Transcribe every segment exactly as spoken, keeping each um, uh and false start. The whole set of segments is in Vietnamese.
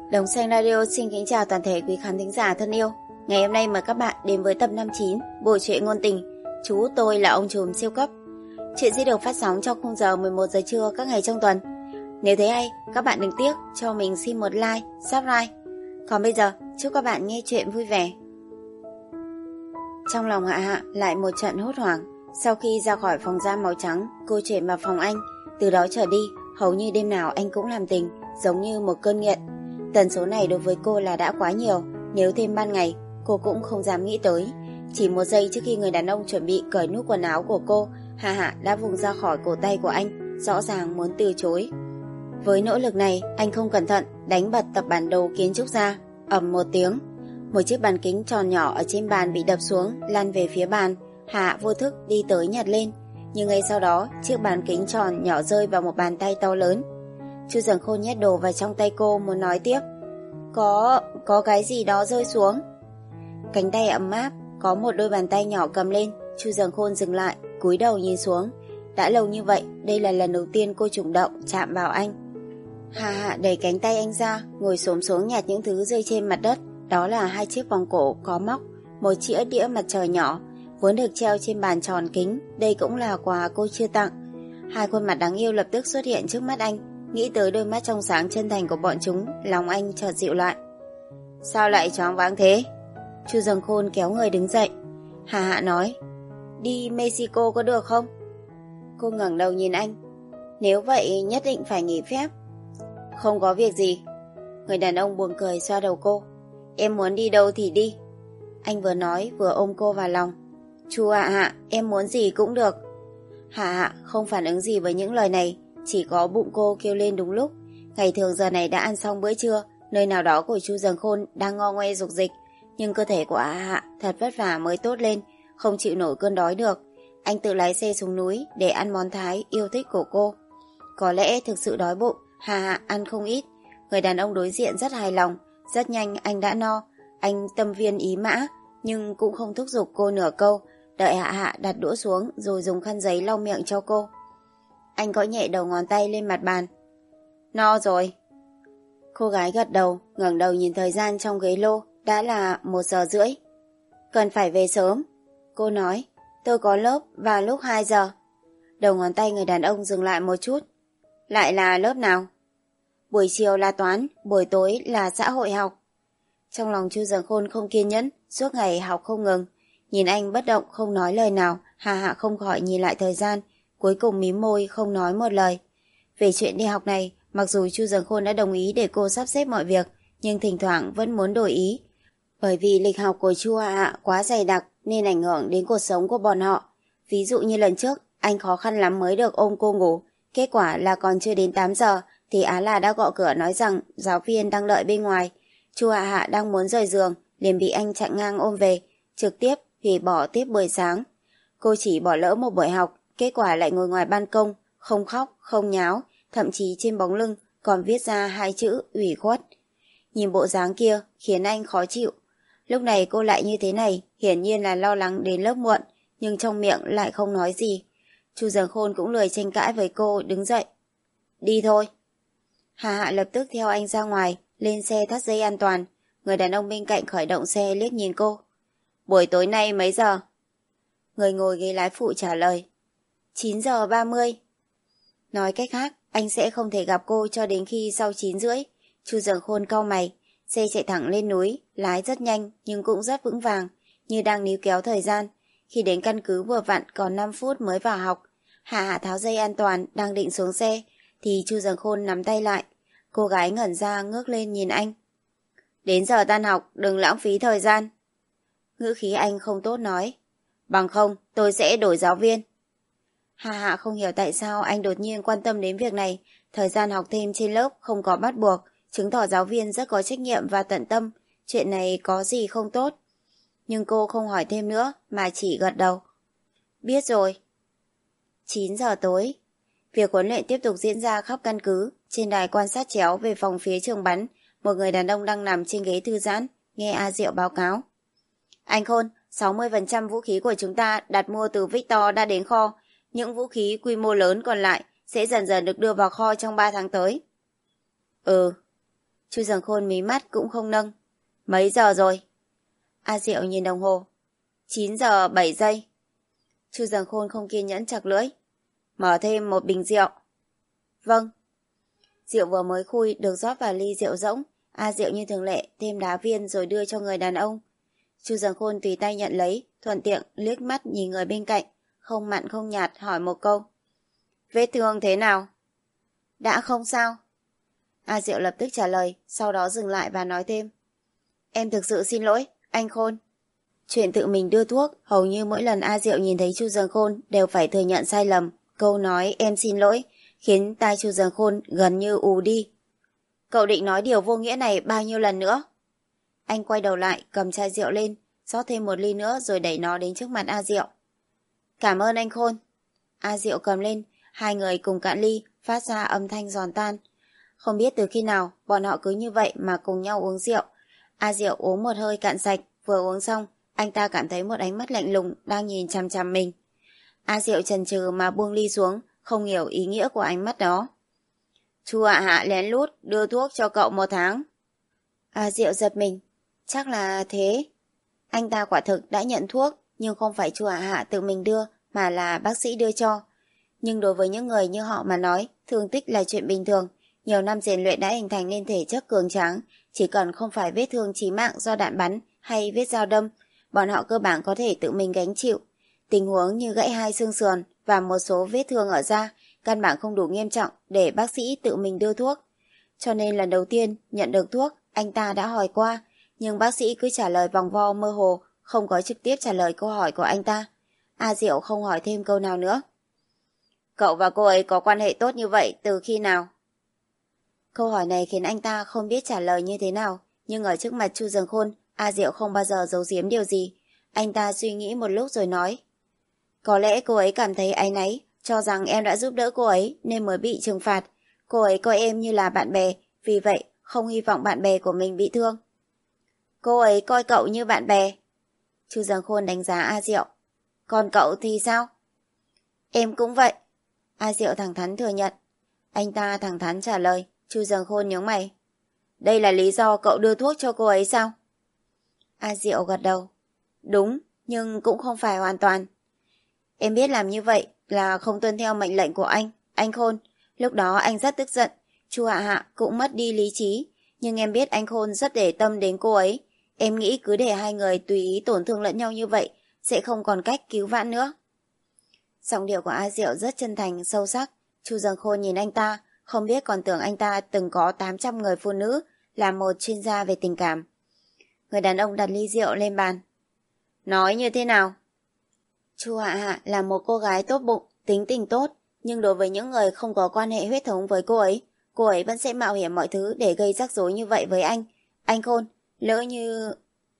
Đồng Xanh Radio xin kính chào toàn thể quý khán thính giả thân yêu. Ngày hôm nay mời các bạn đến với tập năm mươi chín Bộ truyện ngôn tình Chú Tôi Là Ông Trùm Siêu Cấp. Chuyện sẽ được phát sóng trong khung giờ mười một giờ trưa các ngày trong tuần. Nếu thấy hay, các bạn đừng tiếc cho mình xin một like, subscribe. Còn bây giờ, chúc các bạn nghe chuyện vui vẻ. Trong lòng Hạ Hạ lại một trận hốt hoảng. Sau khi ra khỏi phòng giam màu trắng, cô chuyển vào phòng anh. Từ đó trở đi, hầu như đêm nào anh cũng làm tình, giống như một cơn nghiện. Tần số này đối với cô là đã quá nhiều. Nếu thêm ban ngày, cô cũng không dám nghĩ tới. Chỉ một giây trước khi người đàn ông chuẩn bị cởi nút quần áo của cô, Hạ Hạ đã vùng ra khỏi cổ tay của anh, rõ ràng muốn từ chối. Với nỗ lực này, anh không cẩn thận đánh bật tập bản đồ kiến trúc ra. Ầm một tiếng, một chiếc bàn kính tròn nhỏ ở trên bàn bị đập xuống, lăn về phía bàn. Hạ Hạ vô thức đi tới nhặt lên, nhưng ngay sau đó chiếc bàn kính tròn nhỏ rơi vào một bàn tay to lớn. Chu Dần Khôn nhét đồ vào trong tay cô, muốn nói tiếp. Có, có cái gì đó rơi xuống. Cánh tay ấm áp, có một đôi bàn tay nhỏ cầm lên. Chu Dần Khôn dừng lại, cúi đầu nhìn xuống. Đã lâu như vậy, đây là lần đầu tiên cô chủ động chạm vào anh. Hạ Hạ đẩy cánh tay anh ra, ngồi xổm xuống nhặt những thứ rơi trên mặt đất. Đó là hai chiếc vòng cổ có móc, một chiếc đĩa mặt trời nhỏ, vốn được treo trên bàn tròn kính. Đây cũng là quà cô chưa tặng. Hai khuôn mặt đáng yêu lập tức xuất hiện trước mắt anh. Nghĩ tới đôi mắt trong sáng chân thành của bọn chúng, lòng anh chợt dịu lại. Sao lại choáng váng thế? Chu Dần Khôn kéo người đứng dậy. Hạ Hạ nói, đi Mexico có được không? Cô ngẩng đầu nhìn anh. Nếu vậy nhất định phải nghỉ phép. Không có việc gì. Người đàn ông buồn cười xoa đầu cô. Em muốn đi đâu thì đi. Anh vừa nói vừa ôm cô vào lòng. Chu Hạ Hạ, em muốn gì cũng được. Hạ Hạ không phản ứng gì với những lời này, chỉ có bụng cô kêu lên đúng lúc. Ngày thường giờ này đã ăn xong bữa trưa, nơi nào đó của Chu Dần Khôn đang ngo ngoe dục dịch, nhưng cơ thể của Hạ Hạ thật vất vả mới tốt lên, không chịu nổi cơn đói được. Anh tự lái xe xuống núi để ăn món Thái yêu thích của cô. Có lẽ thực sự đói bụng, Hạ Hạ ăn không ít. Người đàn ông đối diện rất hài lòng. Rất nhanh anh đã no. Anh tâm viên ý mã, nhưng cũng không thúc giục cô nửa câu, đợi Hạ Hạ đặt đũa xuống rồi dùng khăn giấy lau miệng cho cô. Anh gõ nhẹ đầu ngón tay lên mặt bàn. No rồi. Cô gái gật đầu, ngẩng đầu nhìn thời gian trong ghế lô. Đã là một giờ rưỡi. Cần phải về sớm. Cô nói, tôi có lớp vào lúc hai giờ. Đầu ngón tay người đàn ông dừng lại một chút. Lại là lớp nào? Buổi chiều là toán, buổi tối là xã hội học. Trong lòng Chu Dần Khôn không kiên nhẫn, suốt ngày học không ngừng. Nhìn anh bất động không nói lời nào, Hạ Hạ không khỏi nhìn lại thời gian, cuối cùng mím môi không nói một lời. Về chuyện đi học này, mặc dù Chu Dần Khôn đã đồng ý để cô sắp xếp mọi việc, nhưng thỉnh thoảng vẫn muốn đổi ý. Bởi vì lịch học của Chu Hạ Hạ quá dày đặc nên ảnh hưởng đến cuộc sống của bọn họ. Ví dụ như lần trước, anh khó khăn lắm mới được ôm cô ngủ. Kết quả là còn chưa đến tám giờ thì Á La đã gõ cửa nói rằng giáo viên đang đợi bên ngoài. Chu Hạ Hạ đang muốn rời giường, liền bị anh chặn ngang ôm về, trực tiếp hủy bỏ tiết buổi sáng. Cô chỉ bỏ lỡ một buổi học, kết quả lại ngồi ngoài ban công, không khóc, không nháo, thậm chí trên bóng lưng còn viết ra hai chữ ủy khuất. Nhìn bộ dáng kia khiến anh khó chịu. Lúc này cô lại như thế này, hiển nhiên là lo lắng đến lớp muộn, nhưng trong miệng lại không nói gì. Chu Dần Khôn cũng lười tranh cãi với cô, đứng dậy. Đi thôi. Hạ Hạ lập tức theo anh ra ngoài, lên xe thắt dây an toàn. Người đàn ông bên cạnh khởi động xe liếc nhìn cô. Buổi tối nay mấy giờ? Người ngồi ghế lái phụ trả lời. chín giờ ba mươi. Nói cách khác, anh sẽ không thể gặp cô cho đến khi sau chín rưỡi. Chu Dần Khôn cau mày. Xe chạy thẳng lên núi, lái rất nhanh nhưng cũng rất vững vàng, như đang níu kéo thời gian. Khi đến căn cứ vừa vặn còn năm phút mới vào học, Hạ Hạ tháo dây an toàn đang định xuống xe thì Chu Dần Khôn nắm tay lại. Cô gái ngẩn ra ngước lên nhìn anh. Đến giờ tan học, đừng lãng phí thời gian. Ngữ khí anh không tốt nói. Bằng không, tôi sẽ đổi giáo viên. Hạ Hạ không hiểu tại sao anh đột nhiên quan tâm đến việc này. Thời gian học thêm trên lớp không có bắt buộc, chứng tỏ giáo viên rất có trách nhiệm và tận tâm. Chuyện này có gì không tốt. Nhưng cô không hỏi thêm nữa mà chỉ gật đầu. Biết rồi. chín giờ tối. Việc huấn luyện tiếp tục diễn ra khắp căn cứ. Trên đài quan sát chéo về phòng phía trường bắn, một người đàn ông đang nằm trên ghế thư giãn, nghe A Diệu báo cáo. Anh Khôn, sáu mươi phần trăm vũ khí của chúng ta đặt mua từ Victor đã đến kho. Những vũ khí quy mô lớn còn lại sẽ dần dần được đưa vào kho trong ba tháng tới. Ừ. Chu Dần Khôn mí mắt cũng không nâng. Mấy giờ rồi? A Diệu nhìn đồng hồ. chín giờ bảy giây. Chu Dần Khôn không kiên nhẫn chặt lưỡi. Mở thêm một bình rượu. Vâng. Rượu vừa mới khui được rót vào ly rượu rỗng. A Diệu như thường lệ thêm đá viên rồi đưa cho người đàn ông. Chu Dần Khôn tùy tay nhận lấy, thuận tiện liếc mắt nhìn người bên cạnh, không mặn không nhạt hỏi một câu. Vết thương thế nào? Đã không sao. A Diệu lập tức trả lời, sau đó dừng lại và nói thêm. Em thực sự xin lỗi, anh Khôn. Chuyện tự mình đưa thuốc, hầu như mỗi lần A Diệu nhìn thấy Chu Dần Khôn đều phải thừa nhận sai lầm. Câu nói em xin lỗi khiến tai Chu Dần Khôn gần như ù đi. Cậu định nói điều vô nghĩa này bao nhiêu lần nữa? Anh quay đầu lại, cầm chai rượu lên, rót thêm một ly nữa rồi đẩy nó đến trước mặt A Diệu. Cảm ơn anh Khôn. A Diệu cầm lên, hai người cùng cạn ly, phát ra âm thanh giòn tan. Không biết từ khi nào, bọn họ cứ như vậy mà cùng nhau uống rượu. A Diệu uống một hơi cạn sạch, vừa uống xong, anh ta cảm thấy một ánh mắt lạnh lùng đang nhìn chằm chằm mình. A Diệu chần chừ mà buông ly xuống, không hiểu ý nghĩa của ánh mắt đó. Chu Hạ Hạ lén lút đưa thuốc cho cậu một tháng. A Diệu giật mình. Chắc là thế. Anh ta quả thực đã nhận thuốc, nhưng không phải Chu Hạ Hạ tự mình đưa, mà là bác sĩ đưa cho. Nhưng đối với những người như họ mà nói, thương tích là chuyện bình thường. Nhiều năm rèn luyện đã hình thành nên thể chất cường tráng, chỉ cần không phải vết thương chí mạng do đạn bắn hay vết dao đâm, bọn họ cơ bản có thể tự mình gánh chịu. Tình huống như gãy hai xương sườn và một số vết thương ở da, căn bản không đủ nghiêm trọng để bác sĩ tự mình đưa thuốc. Cho nên lần đầu tiên nhận được thuốc, anh ta đã hỏi qua, nhưng bác sĩ cứ trả lời vòng vo mơ hồ, không có trực tiếp trả lời câu hỏi của anh ta. A Diệu không hỏi thêm câu nào nữa. Cậu và cô ấy có quan hệ tốt như vậy từ khi nào? Câu hỏi này khiến anh ta không biết trả lời như thế nào, nhưng ở trước mặt Chu Dần Khôn, A Diệu không bao giờ giấu giếm điều gì. Anh ta suy nghĩ một lúc rồi nói. Có lẽ cô ấy cảm thấy áy náy, cho rằng em đã giúp đỡ cô ấy nên mới bị trừng phạt. Cô ấy coi em như là bạn bè, vì vậy không hy vọng bạn bè của mình bị thương. Cô ấy coi cậu như bạn bè. Chu Dần Khôn đánh giá A Diệu. Còn cậu thì sao? Em cũng vậy. A Diệu thẳng thắn thừa nhận. Anh ta thẳng thắn trả lời. Chu Dần Khôn nhướng mày. Đây là lý do cậu đưa thuốc cho cô ấy sao? A Diệu gật đầu. Đúng, nhưng cũng không phải hoàn toàn. Em biết làm như vậy là không tuân theo mệnh lệnh của anh, anh Khôn. Lúc đó anh rất tức giận. Chu Hạ Hạ cũng mất đi lý trí. Nhưng em biết anh Khôn rất để tâm đến cô ấy. Em nghĩ cứ để hai người tùy ý tổn thương lẫn nhau như vậy sẽ không còn cách cứu vãn nữa. Giọng điệu của A Diệu rất chân thành, sâu sắc. Chu Dần Khôn nhìn anh ta, không biết còn tưởng anh ta từng có tám trăm người phụ nữ, là một chuyên gia về tình cảm. Người đàn ông đặt ly rượu lên bàn. Nói như thế nào? Chu Hạ Hạ là một cô gái tốt bụng, tính tình tốt, nhưng đối với những người không có quan hệ huyết thống với cô ấy, cô ấy vẫn sẽ mạo hiểm mọi thứ để gây rắc rối như vậy với anh. Anh Khôn, lỡ như...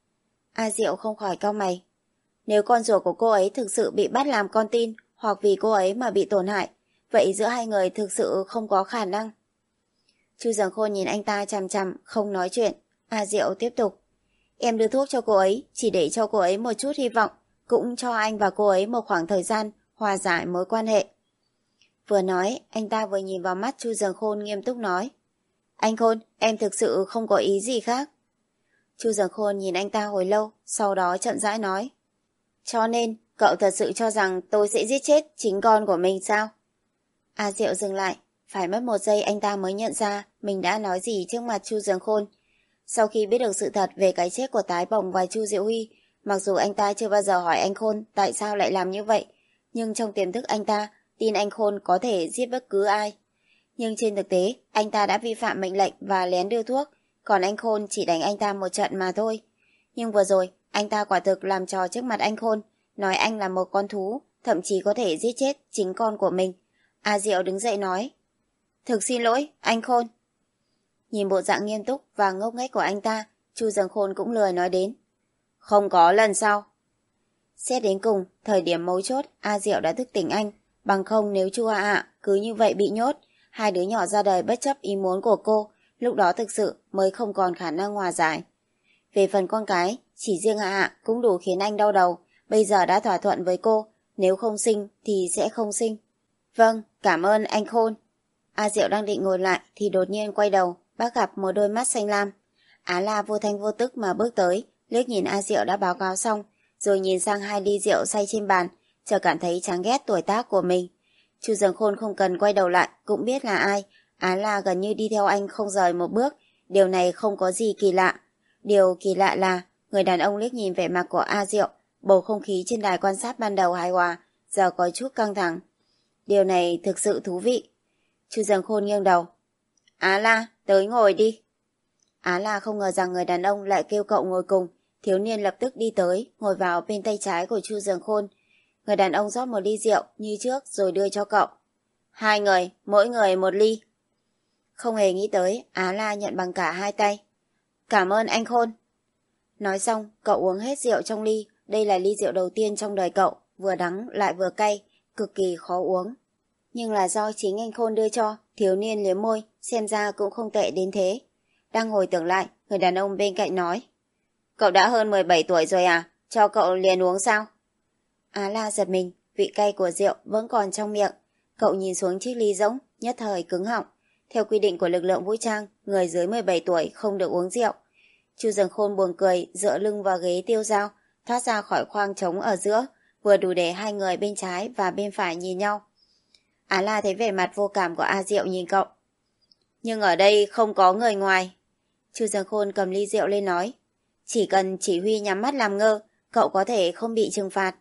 A Diệu không khỏi cau mày. Nếu con ruột của cô ấy thực sự bị bắt làm con tin, hoặc vì cô ấy mà bị tổn hại, vậy giữa hai người thực sự không có khả năng. Chu Dần Khôn nhìn anh ta chằm chằm, không nói chuyện. A Diệu tiếp tục. Em đưa thuốc cho cô ấy, chỉ để cho cô ấy một chút hy vọng, cũng cho anh và cô ấy một khoảng thời gian hòa giải mối quan hệ. Vừa nói, anh ta vừa nhìn vào mắt Chu Dần Khôn nghiêm túc nói. Anh Khôn, em thực sự không có ý gì khác. Chu Dần Khôn nhìn anh ta hồi lâu, sau đó chậm rãi nói. Cho nên, cậu thật sự cho rằng tôi sẽ giết chết chính con của mình sao? A Diệu dừng lại, phải mất một giây anh ta mới nhận ra mình đã nói gì trước mặt Chu Dần Khôn. Sau khi biết được sự thật về cái chết của Tái Bồng và Chu Diệu Huy, mặc dù anh ta chưa bao giờ hỏi anh Khôn tại sao lại làm như vậy, nhưng trong tiềm thức anh ta tin anh Khôn có thể giết bất cứ ai. Nhưng trên thực tế, anh ta đã vi phạm mệnh lệnh và lén đưa thuốc, còn anh Khôn chỉ đánh anh ta một trận mà thôi. Nhưng vừa rồi, anh ta quả thực làm trò trước mặt anh Khôn, nói anh là một con thú, thậm chí có thể giết chết chính con của mình. A Diệu đứng dậy nói. Thực xin lỗi, anh Khôn. Nhìn bộ dạng nghiêm túc và ngốc nghếch của anh ta, Chu Dần Khôn cũng lười nói đến. Không có lần sau. Xét đến cùng, thời điểm mấu chốt, A Diệu đã thức tỉnh anh. Bằng không nếu Chu Hạ Hạ cứ như vậy bị nhốt, hai đứa nhỏ ra đời bất chấp ý muốn của cô, lúc đó thực sự mới không còn khả năng hòa giải. Về phần con cái, chỉ riêng Hạ Hạ cũng đủ khiến anh đau đầu. Bây giờ đã thỏa thuận với cô, nếu không sinh thì sẽ không sinh. Vâng, cảm ơn anh Khôn. A Diệu đang định ngồi lại thì đột nhiên quay đầu, bác gặp một đôi mắt xanh lam. Á La vô thanh vô tức mà bước tới, liếc nhìn A Diệu đã báo cáo xong, rồi nhìn sang hai ly rượu say trên bàn, chợt cảm thấy chán ghét tuổi tác của mình. Chu Dường Khôn không cần quay đầu lại, cũng biết là ai. Á La gần như đi theo anh không rời một bước, điều này không có gì kỳ lạ. Điều kỳ lạ là, người đàn ông liếc nhìn vẻ mặt của A Diệu, bầu không khí trên đài quan sát ban đầu hài hòa, giờ có chút căng thẳng. Điều này thực sự thú vị. Chu Dường Khôn nghiêng đầu. Á La, tới ngồi đi. Á La không ngờ rằng người đàn ông lại kêu cậu ngồi cùng. Thiếu niên lập tức đi tới, ngồi vào bên tay trái của Chu Dường Khôn. Người đàn ông rót một ly rượu như trước rồi đưa cho cậu. Hai người, mỗi người một ly. Không hề nghĩ tới, Á La nhận bằng cả hai tay. Cảm ơn anh Khôn. Nói xong, cậu uống hết rượu trong ly. Đây là ly rượu đầu tiên trong đời cậu, vừa đắng lại vừa cay, cực kỳ khó uống. Nhưng là do chính anh Khôn đưa cho, thiếu niên liếm môi, xem ra cũng không tệ đến thế. Đang hồi tưởng lại, người đàn ông bên cạnh nói. Cậu đã hơn mười bảy tuổi rồi à? Cho cậu liền uống sao? Á La giật mình, vị cay của rượu vẫn còn trong miệng. Cậu nhìn xuống chiếc ly rỗng, nhất thời cứng họng. Theo quy định của lực lượng vũ trang, người dưới mười bảy tuổi không được uống rượu. Chu Dường Khôn buồn cười, dựa lưng vào ghế tiêu dao, thoát ra khỏi khoang trống ở giữa, vừa đủ để hai người bên trái và bên phải nhìn nhau. Á La thấy vẻ mặt vô cảm của A Diệu nhìn cậu. Nhưng ở đây không có người ngoài. Chu Dường Khôn cầm ly rượu lên nói. Chỉ cần chỉ huy nhắm mắt làm ngơ, cậu có thể không bị trừng phạt.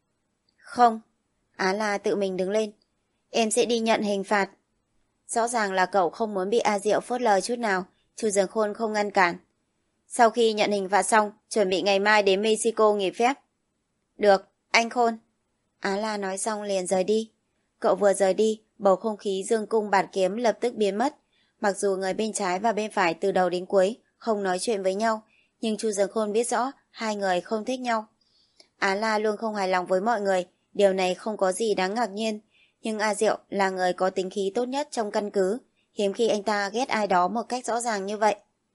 Không. Á La tự mình đứng lên. Em sẽ đi nhận hình phạt. Rõ ràng là cậu không muốn bị A Diệu phớt lờ chút nào. Chu Dường Khôn không ngăn cản. Sau khi nhận hình phạt xong, chuẩn bị ngày mai đến Mexico nghỉ phép. Được, anh Khôn. Á La nói xong liền rời đi. Cậu vừa rời đi, bầu không khí dương cung bạt kiếm lập tức biến mất. Mặc dù người bên trái và bên phải từ đầu đến cuối không nói chuyện với nhau, nhưng Chu Dường Khôn biết rõ hai người không thích nhau. Á La luôn không hài lòng với mọi người, điều này không có gì đáng ngạc nhiên. Nhưng A Diệu là người có tính khí tốt nhất trong căn cứ, hiếm khi anh ta ghét ai đó một cách rõ ràng như vậy.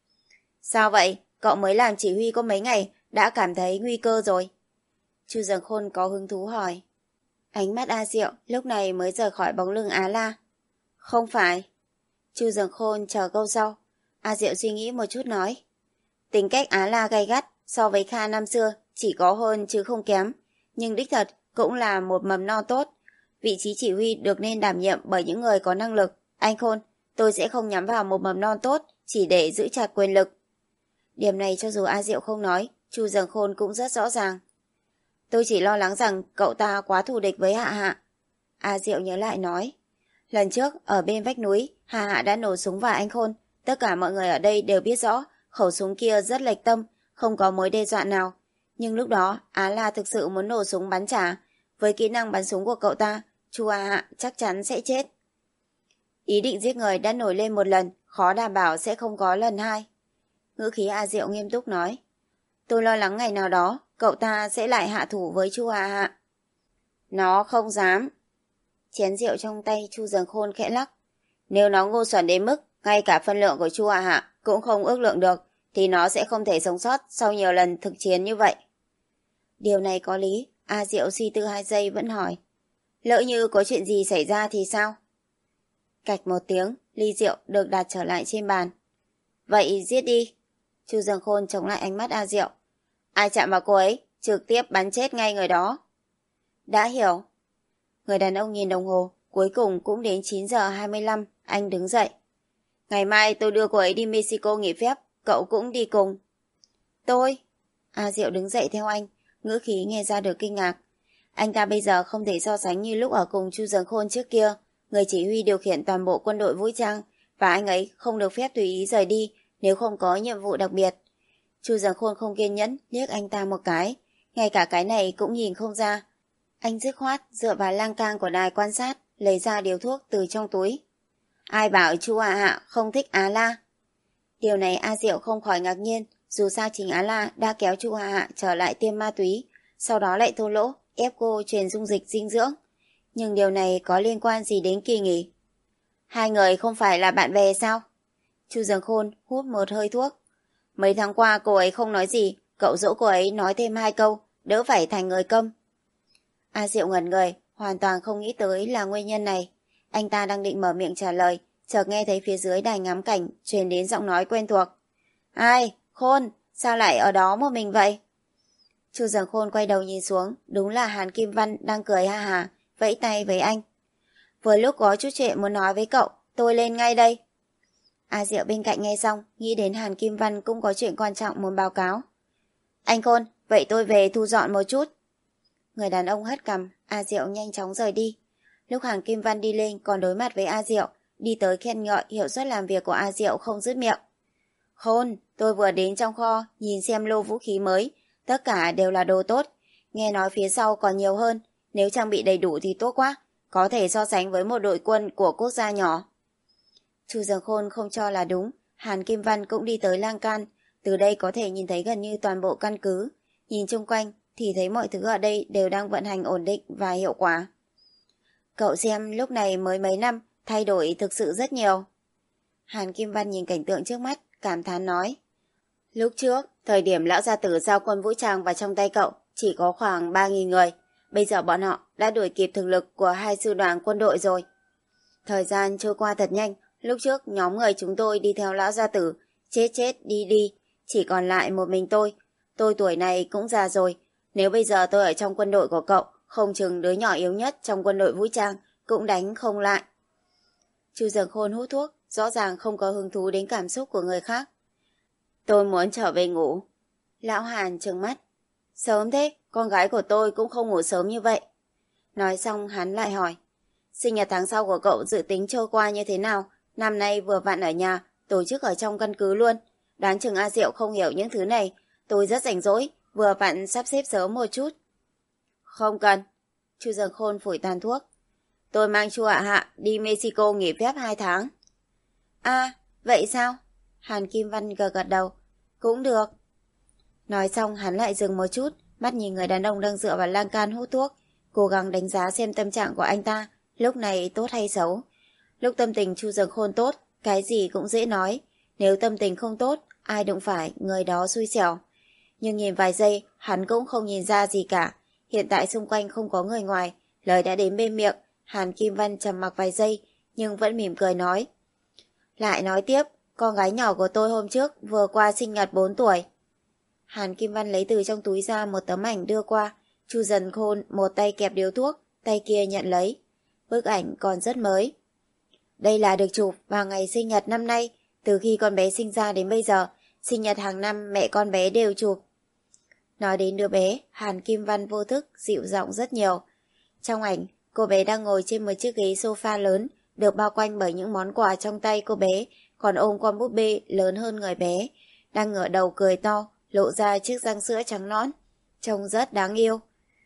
Sao vậy? Cậu mới làm chỉ huy có mấy ngày, đã cảm thấy nguy cơ rồi. Chu Dường Khôn có hứng thú hỏi. Ánh mắt A Diệu lúc này mới rời khỏi bóng lưng Á La. Không phải. Chu Dường Khôn chờ câu sau. A Diệu suy nghĩ một chút nói. Tính cách Á La gay gắt, so với Kha năm xưa chỉ có hơn chứ không kém. Nhưng đích thật cũng là một mầm non tốt. Vị trí chỉ huy được nên đảm nhiệm bởi những người có năng lực. Anh Khôn, tôi sẽ không nhắm vào một mầm non tốt chỉ để giữ chặt quyền lực. Điểm này cho dù A Diệu không nói, Chu Dường Khôn cũng rất rõ ràng. Tôi chỉ lo lắng rằng cậu ta quá thù địch với Hạ Hạ. A Diệu nhớ lại nói. Lần trước, ở bên vách núi, Hạ Hạ đã nổ súng vào anh Khôn. Tất cả mọi người ở đây đều biết rõ, khẩu súng kia rất lệch tâm, không có mối đe dọa nào. Nhưng lúc đó, Á La thực sự muốn nổ súng bắn trả. Với kỹ năng bắn súng của cậu ta, Chu Hạ Hạ chắc chắn sẽ chết. Ý định giết người đã nổi lên một lần, khó đảm bảo sẽ không có lần hai. Ngữ khí A Diệu nghiêm túc nói. Tôi lo lắng ngày nào đó, cậu ta sẽ lại hạ thủ với Chu Hạ Hạ. Nó không dám. Chén rượu trong tay Chu Dường Khôn khẽ lắc. Nếu nó ngu xuẩn đến mức ngay cả phân lượng của Chu Hạ Hạ cũng không ước lượng được, thì nó sẽ không thể sống sót sau nhiều lần thực chiến như vậy. Điều này có lý. A Diệu suy tư hai giây vẫn hỏi. Lỡ như có chuyện gì xảy ra thì sao? Cạch một tiếng, ly rượu được đặt trở lại trên bàn. Vậy giết đi. Chu Dường Khôn chống lại ánh mắt A Diệu. Ai chạm vào cô ấy, trực tiếp bắn chết ngay người đó. Đã hiểu. Người đàn ông nhìn đồng hồ, cuối cùng cũng đến chín giờ hai mươi lăm, anh đứng dậy. Ngày mai tôi đưa cô ấy đi Mexico nghỉ phép, cậu cũng đi cùng. Tôi? A Diệu đứng dậy theo anh, ngữ khí nghe ra được kinh ngạc. Anh ta bây giờ không thể so sánh như lúc ở cùng Chu Dường Khôn trước kia, người chỉ huy điều khiển toàn bộ quân đội vũ trang, và anh ấy không được phép tùy ý rời đi nếu không có nhiệm vụ đặc biệt. Chu Dường Khôn không kiên nhẫn liếc anh ta một cái, ngay cả cái này cũng nhìn không ra. Anh dứt khoát dựa vào lan can của đài quan sát, lấy ra điếu thuốc từ trong túi. Ai bảo Chu Hạ Hạ không thích Á La? Điều này A Diệu không khỏi ngạc nhiên, dù sao chính Á La đã kéo Chu Hạ Hạ trở lại tiêm ma túy, sau đó lại thô lỗ ép cô truyền dung dịch dinh dưỡng. Nhưng điều này có liên quan gì đến kỳ nghỉ? Hai người không phải là bạn bè sao? Chu Dường Khôn hút một hơi thuốc. Mấy tháng qua cô ấy không nói gì, cậu dỗ cô ấy nói thêm hai câu, đỡ phải thành người câm. A Diệu ngẩn người, hoàn toàn không nghĩ tới là nguyên nhân này. Anh ta đang định mở miệng trả lời, chợt nghe thấy phía dưới đài ngắm cảnh truyền đến giọng nói quen thuộc. Ai, Khôn, sao lại ở đó một mình vậy? Chu Dần Khôn quay đầu nhìn xuống, đúng là Hàn Kim Văn đang cười ha hả, vẫy tay với anh. Vừa lúc có chút chuyện muốn nói với cậu, tôi lên ngay đây. A Diệu bên cạnh nghe xong, nghĩ đến Hàn Kim Văn cũng có chuyện quan trọng muốn báo cáo. Anh Khôn, vậy tôi về thu dọn một chút. Người đàn ông hất cằm, A Diệu nhanh chóng rời đi. Lúc Hàn Kim Văn đi lên còn đối mặt với A Diệu, đi tới khen ngợi hiệu suất làm việc của A Diệu không dứt miệng. Khôn, tôi vừa đến trong kho, nhìn xem lô vũ khí mới, tất cả đều là đồ tốt. Nghe nói phía sau còn nhiều hơn, nếu trang bị đầy đủ thì tốt quá, có thể so sánh với một đội quân của quốc gia nhỏ. Chu Dần Khôn không cho là đúng, Hàn Kim Văn cũng đi tới lan can, từ đây có thể nhìn thấy gần như toàn bộ căn cứ. Nhìn chung quanh thì thấy mọi thứ ở đây đều đang vận hành ổn định và hiệu quả. Cậu xem lúc này mới mấy năm, thay đổi thực sự rất nhiều. Hàn Kim Văn nhìn cảnh tượng trước mắt, cảm thán nói. Lúc trước, thời điểm lão gia tử giao quân vũ trang vào trong tay cậu, chỉ có khoảng ba nghìn người. Bây giờ bọn họ đã đuổi kịp thực lực của hai sư đoàn quân đội rồi. Thời gian trôi qua thật nhanh, lúc trước nhóm người chúng tôi đi theo lão gia tử, chết chết đi đi, chỉ còn lại một mình tôi. Tôi tuổi này cũng già rồi, nếu bây giờ tôi ở trong quân đội của cậu, không chừng đứa nhỏ yếu nhất trong quân đội vũ trang cũng đánh không lại. Chu Dần Khôn hút thuốc, rõ ràng không có hứng thú đến cảm xúc của người khác. Tôi muốn trở về ngủ. Lão Hàn trừng mắt. Sớm thế, con gái của tôi cũng không ngủ sớm như vậy. Nói xong hắn lại hỏi. Sinh nhật tháng sau của cậu dự tính trôi qua như thế nào? Năm nay vừa vặn ở nhà, tổ chức ở trong căn cứ luôn. Đoán chừng A Diệu không hiểu những thứ này. Tôi rất rảnh rỗi, vừa vặn sắp xếp sớm một chút. Không cần. Chu Dần Khôn phủi tàn thuốc. Tôi mang Chu Hạ Hạ đi Mexico nghỉ phép hai tháng. À, vậy sao? Hàn Kim Văn gật gật đầu. Cũng được. Nói xong hắn lại dừng một chút, mắt nhìn người đàn ông đang dựa vào lan can hút thuốc, cố gắng đánh giá xem tâm trạng của anh ta lúc này tốt hay xấu. Lúc tâm tình Chu Dần Khôn tốt, cái gì cũng dễ nói. Nếu tâm tình không tốt, ai đụng phải người đó xui xẻo. Nhưng nhìn vài giây, hắn cũng không nhìn ra gì cả. Hiện tại xung quanh không có người ngoài, lời đã đến bên miệng. Hàn Kim Văn trầm mặc vài giây, nhưng vẫn mỉm cười nói. Lại nói tiếp, con gái nhỏ của tôi hôm trước vừa qua sinh nhật bốn tuổi. Hàn Kim Văn lấy từ trong túi ra một tấm ảnh đưa qua. Chu Dần Khôn một tay kẹp điếu thuốc, tay kia nhận lấy. Bức ảnh còn rất mới. Đây là được chụp vào ngày sinh nhật năm nay. Từ khi con bé sinh ra đến bây giờ, sinh nhật hàng năm mẹ con bé đều chụp. Nói đến đứa bé, Hàn Kim Văn vô thức dịu giọng rất nhiều. Trong ảnh, cô bé đang ngồi trên một chiếc ghế sofa lớn, được bao quanh bởi những món quà trong tay cô bé, còn ôm con búp bê lớn hơn người bé, đang ngửa đầu cười to, lộ ra chiếc răng sữa trắng nõn, trông rất đáng yêu.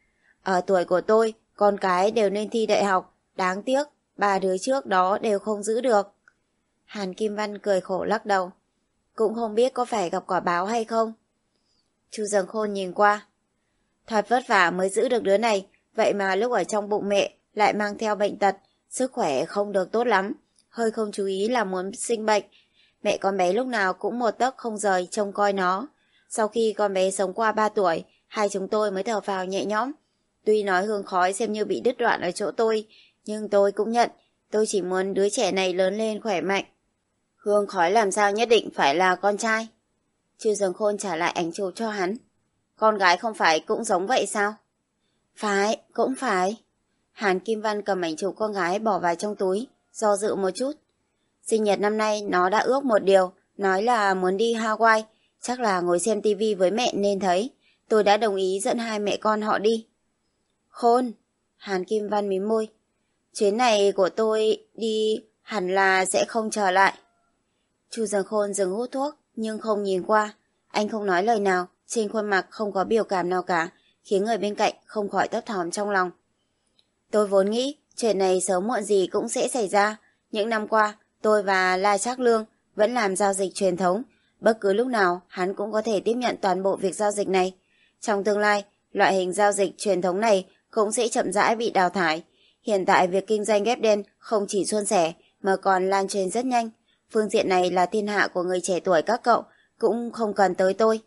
Ở tuổi của tôi, con cái đều nên thi đại học, đáng tiếc, ba đứa trước đó đều không giữ được. Hàn Kim Văn cười khổ lắc đầu, cũng không biết có phải gặp quả báo hay không. Chu Dần Khôn nhìn qua, thật vất vả mới giữ được đứa này, vậy mà lúc ở trong bụng mẹ lại mang theo bệnh tật, sức khỏe không được tốt lắm, hơi không chú ý là muốn sinh bệnh. Mẹ con bé lúc nào cũng một tấc không rời trông coi nó. Sau khi con bé sống qua ba tuổi, hai chúng tôi mới thở phào nhẹ nhõm. Tuy nói hương khói xem như bị đứt đoạn ở chỗ tôi, nhưng tôi cũng nhận, tôi chỉ muốn đứa trẻ này lớn lên khỏe mạnh. Hương khói làm sao nhất định phải là con trai? Chu Dần Khôn trả lại ảnh chụp cho hắn. Con gái không phải cũng giống vậy sao? Phải, cũng phải. Hàn Kim Văn cầm ảnh chụp con gái bỏ vào trong túi, do dự một chút. Sinh nhật năm nay nó đã ước một điều, nói là muốn đi Hawaii, chắc là ngồi xem tivi với mẹ nên thấy. Tôi đã đồng ý dẫn hai mẹ con họ đi. Khôn, Hàn Kim Văn mím môi. Chuyến này của tôi đi hẳn là sẽ không trở lại. Chu Dần Khôn dừng hút thuốc nhưng không nhìn qua. Anh không nói lời nào, trên khuôn mặt không có biểu cảm nào cả, khiến người bên cạnh không khỏi thấp thỏm trong lòng. Tôi vốn nghĩ chuyện này sớm muộn gì cũng sẽ xảy ra. Những năm qua, tôi và La Trác Lương vẫn làm giao dịch truyền thống. Bất cứ lúc nào, hắn cũng có thể tiếp nhận toàn bộ việc giao dịch này. Trong tương lai, loại hình giao dịch truyền thống này cũng sẽ chậm rãi bị đào thải. Hiện tại việc kinh doanh ghép đen không chỉ suôn sẻ mà còn lan truyền rất nhanh. Phương diện này là thiên hạ của người trẻ tuổi các cậu, cũng không cần tới tôi.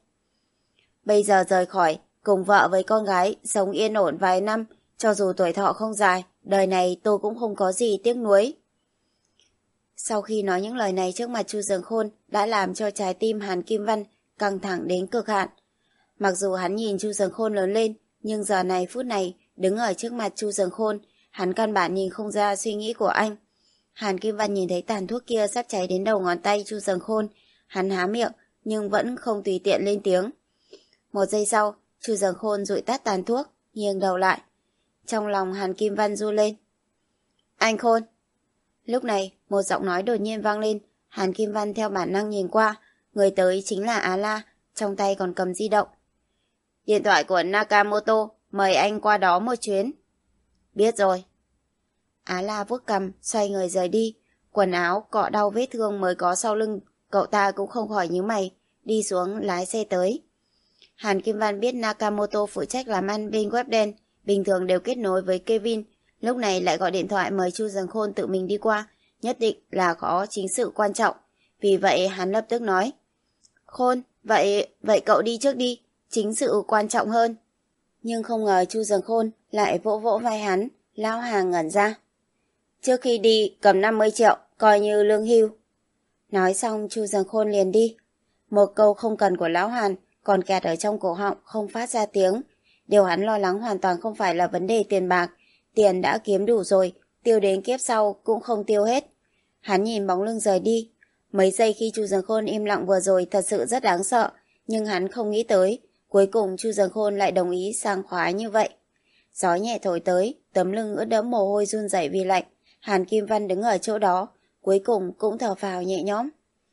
Bây giờ rời khỏi, cùng vợ với con gái, sống yên ổn vài năm, cho dù tuổi thọ không dài, đời này tôi cũng không có gì tiếc nuối. Sau khi nói những lời này trước mặt Chu Dường Khôn đã làm cho trái tim Hàn Kim Văn căng thẳng đến cực hạn. Mặc dù hắn nhìn Chu Dường Khôn lớn lên, nhưng giờ này phút này, đứng ở trước mặt Chu Dường Khôn, hắn căn bản nhìn không ra suy nghĩ của anh. Hàn Kim Văn nhìn thấy tàn thuốc kia sắp cháy đến đầu ngón tay Chu Dường Khôn, hắn há miệng nhưng vẫn không tùy tiện lên tiếng. Một giây sau, Chu Dường Khôn dụi tắt tàn thuốc, nghiêng đầu lại. Trong lòng Hàn Kim Văn ru lên. Anh Khôn! Lúc này, một giọng nói đột nhiên vang lên. Hàn Kim Văn theo bản năng nhìn qua, người tới chính là Á La, trong tay còn cầm di động. Điện thoại của Nakamoto, mời anh qua đó một chuyến. Biết rồi. Á La vuốt cằm, xoay người rời đi. Quần áo cọ đau vết thương mới có sau lưng, cậu ta cũng không khỏi nhíu mày, đi xuống lái xe tới. Hàn Kim Văn biết Nakamoto phụ trách làm ăn bên web đen, bình thường đều kết nối với Kevin, lúc này lại gọi điện thoại mời Chu Dường Khôn tự mình đi qua, nhất định là có chính sự quan trọng. Vì vậy hắn lập tức nói, Khôn, vậy vậy cậu đi trước đi, chính sự quan trọng hơn. Nhưng không ngờ Chu Dường Khôn lại vỗ vỗ vai hắn, lão Hàng ngẩn ra. Trước khi đi cầm năm mươi triệu, coi như lương hưu. Nói xong Chu Dường Khôn liền đi. Một câu không cần của lão Hàn còn kẹt ở trong cổ họng không phát ra tiếng. Điều hắn lo lắng hoàn toàn không phải là vấn đề tiền bạc. Tiền đã kiếm đủ rồi, tiêu đến kiếp sau cũng không tiêu hết. Hắn nhìn bóng lưng rời đi. Mấy giây khi Chu Dường Khôn im lặng vừa rồi thật sự rất đáng sợ, nhưng hắn không nghĩ tới, cuối cùng Chu Dường Khôn lại đồng ý sảng khoái như vậy. Gió nhẹ thổi tới, tấm lưng ướt đẫm mồ hôi run rẩy vì lạnh. Hàn Kim Văn đứng ở chỗ đó, cuối cùng cũng thở phào nhẹ nhõm.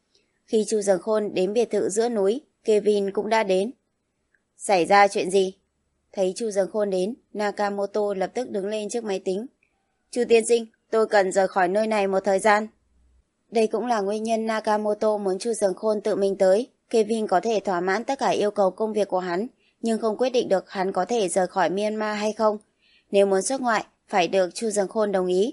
Khi Chu Dường Khôn đến biệt thự giữa núi, Kevin cũng đã đến. Xảy ra chuyện gì? Thấy Chu Dường Khôn đến, Nakamoto lập tức đứng lên trước máy tính. Chu tiên sinh, tôi cần rời khỏi nơi này một thời gian. Đây cũng là nguyên nhân Nakamoto muốn Chu Dường Khôn tự mình tới. Kevin có thể thỏa mãn tất cả yêu cầu công việc của hắn, nhưng không quyết định được hắn có thể rời khỏi Myanmar hay không. Nếu muốn xuất ngoại, phải được Chu Dường Khôn đồng ý.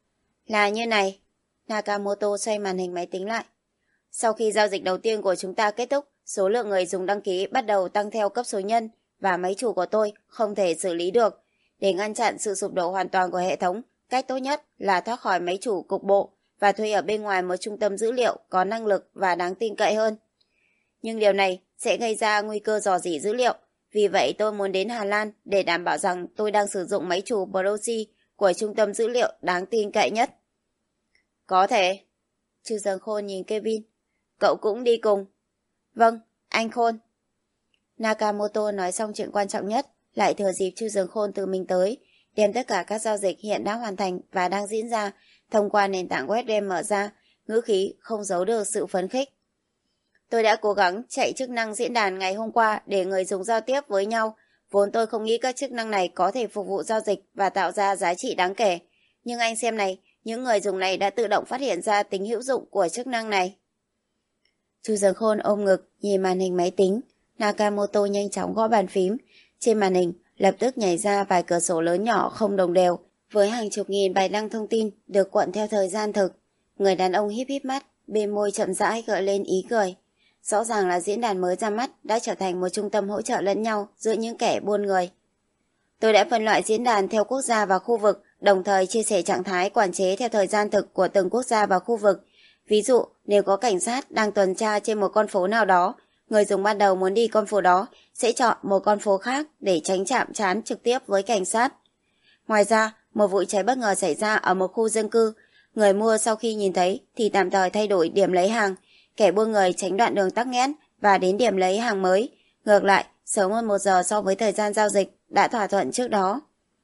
Là như này. Nakamoto xoay màn hình máy tính lại. Sau khi giao dịch đầu tiên của chúng ta kết thúc, số lượng người dùng đăng ký bắt đầu tăng theo cấp số nhân và máy chủ của tôi không thể xử lý được. Để ngăn chặn sự sụp đổ hoàn toàn của hệ thống, cách tốt nhất là thoát khỏi máy chủ cục bộ và thuê ở bên ngoài một trung tâm dữ liệu có năng lực và đáng tin cậy hơn. Nhưng điều này sẽ gây ra nguy cơ rò rỉ dữ liệu. Vì vậy tôi muốn đến Hà Lan để đảm bảo rằng tôi đang sử dụng máy chủ proxy của trung tâm dữ liệu đáng tin cậy nhất. Có thể. Chu Dường Khôn nhìn Kevin. Cậu cũng đi cùng. Vâng, anh Khôn. Nakamoto nói xong chuyện quan trọng nhất, lại thừa dịp Chu Dường Khôn tự mình tới, đem tất cả các giao dịch hiện đã hoàn thành và đang diễn ra thông qua nền tảng web đem mở ra, ngữ khí không giấu được sự phấn khích. Tôi đã cố gắng chạy chức năng diễn đàn ngày hôm qua để người dùng giao tiếp với nhau. Vốn tôi không nghĩ các chức năng này có thể phục vụ giao dịch và tạo ra giá trị đáng kể. Nhưng anh xem này, những người dùng này đã tự động phát hiện ra tính hữu dụng của chức năng này. Chu Dường Khôn ôm ngực, nhìn màn hình máy tính. Nakamoto nhanh chóng gõ bàn phím. Trên màn hình lập tức nhảy ra vài cửa sổ lớn nhỏ không đồng đều, với hàng chục nghìn bài đăng thông tin được cuộn theo thời gian thực. Người đàn ông híp híp mắt, bên môi chậm rãi gợi lên ý cười. Rõ ràng là diễn đàn mới ra mắt đã trở thành một trung tâm hỗ trợ lẫn nhau giữa những kẻ buôn người. Tôi đã phân loại diễn đàn theo quốc gia và khu vực, đồng thời chia sẻ trạng thái quản chế theo thời gian thực của từng quốc gia và khu vực. Ví dụ, nếu có cảnh sát đang tuần tra trên một con phố nào đó, người dùng ban đầu muốn đi con phố đó sẽ chọn một con phố khác để tránh chạm trán trực tiếp với cảnh sát. Ngoài ra, một vụ cháy bất ngờ xảy ra ở một khu dân cư. Người mua sau khi nhìn thấy thì tạm thời thay đổi điểm lấy hàng. Kẻ buôn người tránh đoạn đường tắc nghẽn và đến điểm lấy hàng mới. Ngược lại, sớm hơn một giờ so với thời gian giao dịch đã thỏa thuận trước đó.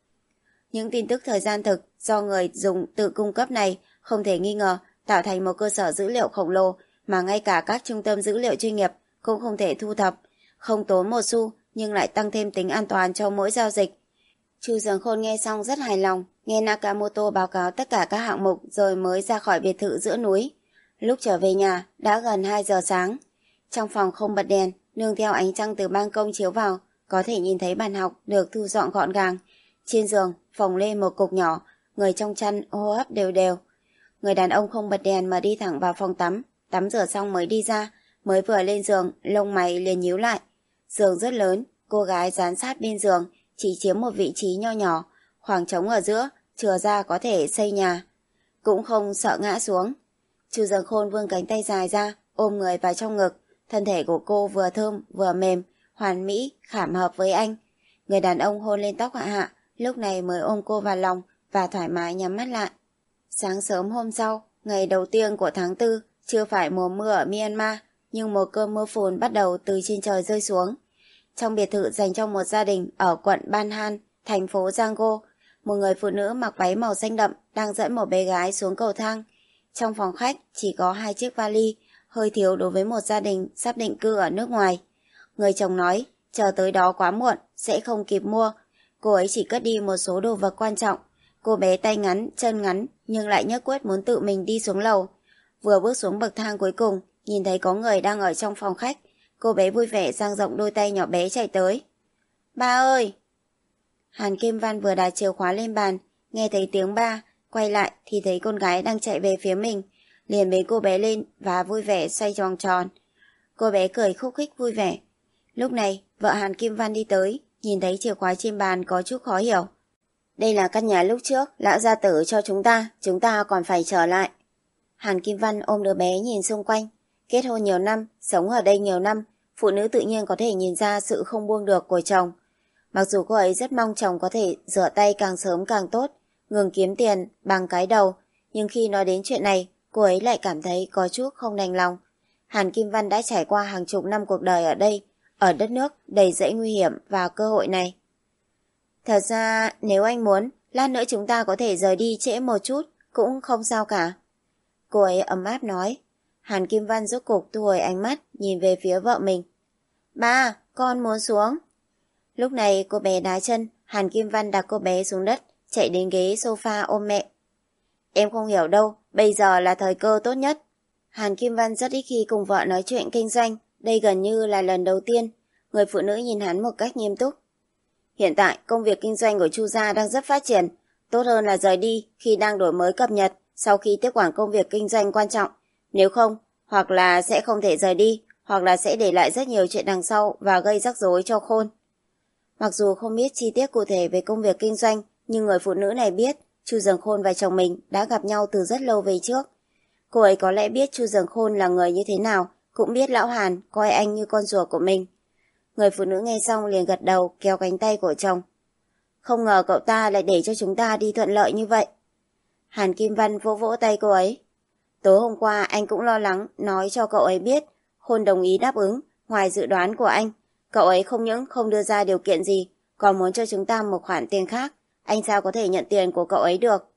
Những tin tức thời gian thực do người dùng tự cung cấp này không thể nghi ngờ tạo thành một cơ sở dữ liệu khổng lồ mà ngay cả các trung tâm dữ liệu chuyên nghiệp cũng không thể thu thập, không tốn một xu nhưng lại tăng thêm tính an toàn cho mỗi giao dịch. Chu Dường Khôn nghe xong rất hài lòng, nghe Nakamoto báo cáo tất cả các hạng mục rồi mới ra khỏi biệt thự giữa núi. Lúc trở về nhà đã gần hai giờ sáng. Trong phòng không bật đèn, nương theo ánh trăng từ ban công chiếu vào, có thể nhìn thấy bàn học được thu dọn gọn gàng. Trên giường phồng lên một cục nhỏ, người trong chăn hô hấp đều đều. Người đàn ông không bật đèn mà đi thẳng vào phòng tắm, tắm rửa xong mới đi ra, mới vừa lên giường, lông mày liền nhíu lại. Giường rất lớn, cô gái dán sát bên giường, chỉ chiếm một vị trí nho nhỏ, khoảng trống ở giữa, chừa ra có thể xây nhà. Cũng không sợ ngã xuống. Chu Dần Khôn vươn cánh tay dài ra, ôm người vào trong ngực. Thân thể của cô vừa thơm vừa mềm, hoàn mỹ, khảm hợp với anh. Người đàn ông hôn lên tóc Hạ Hạ, lúc này mới ôm cô vào lòng và thoải mái nhắm mắt lại. Sáng sớm hôm sau, ngày đầu tiên của tháng tư, chưa phải mùa mưa ở Myanmar, nhưng một cơn mưa phùn bắt đầu từ trên trời rơi xuống. Trong biệt thự dành cho một gia đình ở quận Ban Han, thành phố Yangon, một người phụ nữ mặc váy màu xanh đậm đang dẫn một bé gái xuống cầu thang. Trong phòng khách chỉ có hai chiếc vali, hơi thiếu đối với một gia đình sắp định cư ở nước ngoài. Người chồng nói, chờ tới đó quá muộn, sẽ không kịp mua. Cô ấy chỉ cất đi một số đồ vật quan trọng. Cô bé tay ngắn, chân ngắn, nhưng lại nhất quyết muốn tự mình đi xuống lầu. Vừa bước xuống bậc thang cuối cùng, nhìn thấy có người đang ở trong phòng khách. Cô bé vui vẻ dang rộng đôi tay nhỏ bé chạy tới. Ba ơi! Hàn Kim Văn vừa đặt chìa khóa lên bàn, nghe thấy tiếng ba, quay lại thì thấy con gái đang chạy về phía mình. Liền bế cô bé lên và vui vẻ xoay tròn tròn. Cô bé cười khúc khích vui vẻ. Lúc này, vợ Hàn Kim Văn đi tới, nhìn thấy chìa khóa trên bàn có chút khó hiểu. Đây là căn nhà lúc trước, lão gia tử cho chúng ta, chúng ta còn phải trở lại. Hàn Kim Văn ôm đứa bé nhìn xung quanh. Kết hôn nhiều năm, sống ở đây nhiều năm, phụ nữ tự nhiên có thể nhìn ra sự không buông được của chồng. Mặc dù cô ấy rất mong chồng có thể rửa tay càng sớm càng tốt, ngừng kiếm tiền bằng cái đầu, nhưng khi nói đến chuyện này, cô ấy lại cảm thấy có chút không đành lòng. Hàn Kim Văn đã trải qua hàng chục năm cuộc đời ở đây, ở đất nước đầy rẫy nguy hiểm và cơ hội này. Thật ra, nếu anh muốn, lát nữa chúng ta có thể rời đi trễ một chút, cũng không sao cả. Cô ấy ấm áp nói. Hàn Kim Văn rốt cục thu hồi ánh mắt, nhìn về phía vợ mình. Ba, con muốn xuống. Lúc này cô bé đá chân, Hàn Kim Văn đặt cô bé xuống đất, chạy đến ghế sofa ôm mẹ. Em không hiểu đâu, bây giờ là thời cơ tốt nhất. Hàn Kim Văn rất ít khi cùng vợ nói chuyện kinh doanh, đây gần như là lần đầu tiên. Người phụ nữ nhìn hắn một cách nghiêm túc. Hiện tại công việc kinh doanh của Chu gia đang rất phát triển, tốt hơn là rời đi khi đang đổi mới cập nhật sau khi tiếp quản công việc kinh doanh quan trọng. Nếu không, hoặc là sẽ không thể rời đi, hoặc là sẽ để lại rất nhiều chuyện đằng sau và gây rắc rối cho Khôn. Mặc dù không biết chi tiết cụ thể về công việc kinh doanh, nhưng người phụ nữ này biết Chu Dần Khôn và chồng mình đã gặp nhau từ rất lâu về trước. Cô ấy có lẽ biết Chu Dần Khôn là người như thế nào, cũng biết lão Hàn coi anh như con ruột của mình. Người phụ nữ nghe xong liền gật đầu kéo cánh tay của chồng. Không ngờ cậu ta lại để cho chúng ta đi thuận lợi như vậy. Hàn Kim Văn vỗ vỗ tay cô ấy. Tối hôm qua anh cũng lo lắng nói cho cậu ấy biết Khôn đồng ý đáp ứng ngoài dự đoán của anh. Cậu ấy không những không đưa ra điều kiện gì, còn muốn cho chúng ta một khoản tiền khác. Anh sao có thể nhận tiền của cậu ấy được?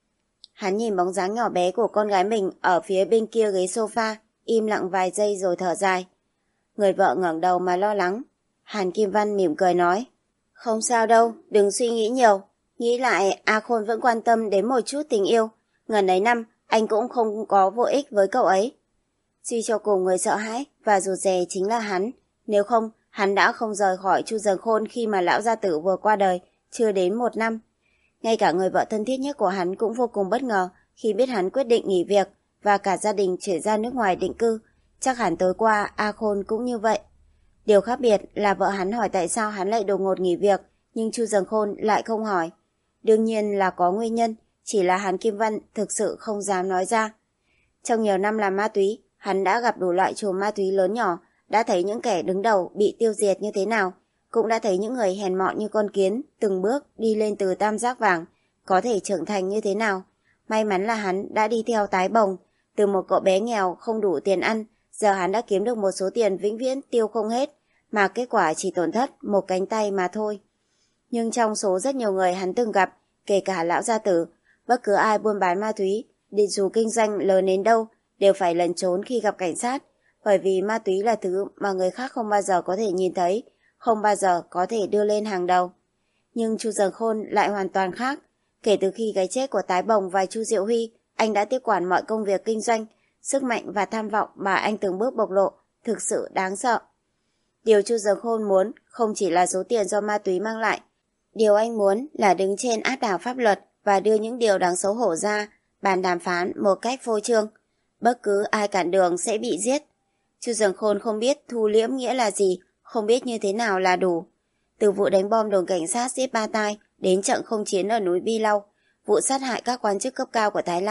Hắn nhìn bóng dáng nhỏ bé của con gái mình ở phía bên kia ghế sofa, im lặng vài giây rồi thở dài. Người vợ ngẩng đầu mà lo lắng. Hàn Kim Văn mỉm cười nói. Không sao đâu, đừng suy nghĩ nhiều. Nghĩ lại A Khôn vẫn quan tâm đến một chút tình yêu. Ngần ấy năm, anh cũng không có vô ích với cậu ấy. Suy cho cùng người sợ hãi và rụt rè chính là hắn. Nếu không, hắn đã không rời khỏi Chu Dần Khôn khi mà lão gia tử vừa qua đời, chưa đến một năm. Ngay cả người vợ thân thiết nhất của hắn cũng vô cùng bất ngờ khi biết hắn quyết định nghỉ việc và cả gia đình chuyển ra nước ngoài định cư. Chắc hẳn tối qua A Khôn cũng như vậy. Điều khác biệt là vợ hắn hỏi tại sao hắn lại đột ngột nghỉ việc, nhưng Chu Dần Khôn lại không hỏi. Đương nhiên là có nguyên nhân, chỉ là Hàn Kim Văn thực sự không dám nói ra. Trong nhiều năm làm ma túy, hắn đã gặp đủ loại chùm ma túy lớn nhỏ, đã thấy những kẻ đứng đầu bị tiêu diệt như thế nào, cũng đã thấy những người hèn mọn như con kiến từng bước đi lên từ tam giác vàng, có thể trưởng thành như thế nào. May mắn là hắn đã đi theo Tái Bồng, từ một cậu bé nghèo không đủ tiền ăn, giờ hắn đã kiếm được một số tiền vĩnh viễn tiêu không hết, mà kết quả chỉ tổn thất một cánh tay mà thôi. Nhưng trong số rất nhiều người hắn từng gặp, kể cả lão gia tử, bất cứ ai buôn bán ma túy, để dù kinh doanh lớn đến đâu, đều phải lẩn trốn khi gặp cảnh sát, bởi vì ma túy là thứ mà người khác không bao giờ có thể nhìn thấy, không bao giờ có thể đưa lên hàng đầu. Nhưng Chu Dần Khôn lại hoàn toàn khác. Kể từ khi cái chết của Tái Bồng và Chu Diệu Huy, anh đã tiếp quản mọi công việc kinh doanh, sức mạnh và tham vọng mà anh từng bước bộc lộ, thực sự đáng sợ. Điều Chu Dần Khôn muốn không chỉ là số tiền do ma túy mang lại. Điều anh muốn là đứng trên áp đảo pháp luật và đưa những điều đáng xấu hổ ra, bàn đàm phán một cách phô trương. Bất cứ ai cản đường sẽ bị giết. Chu Dần Khôn không biết thu liễm nghĩa là gì, không biết như thế nào là đủ. Từ vụ đánh bom đồn cảnh sát giết Ba Tai đến trận không chiến ở núi Bi Lau, vụ sát hại các quan chức cấp cao của Thái Lan,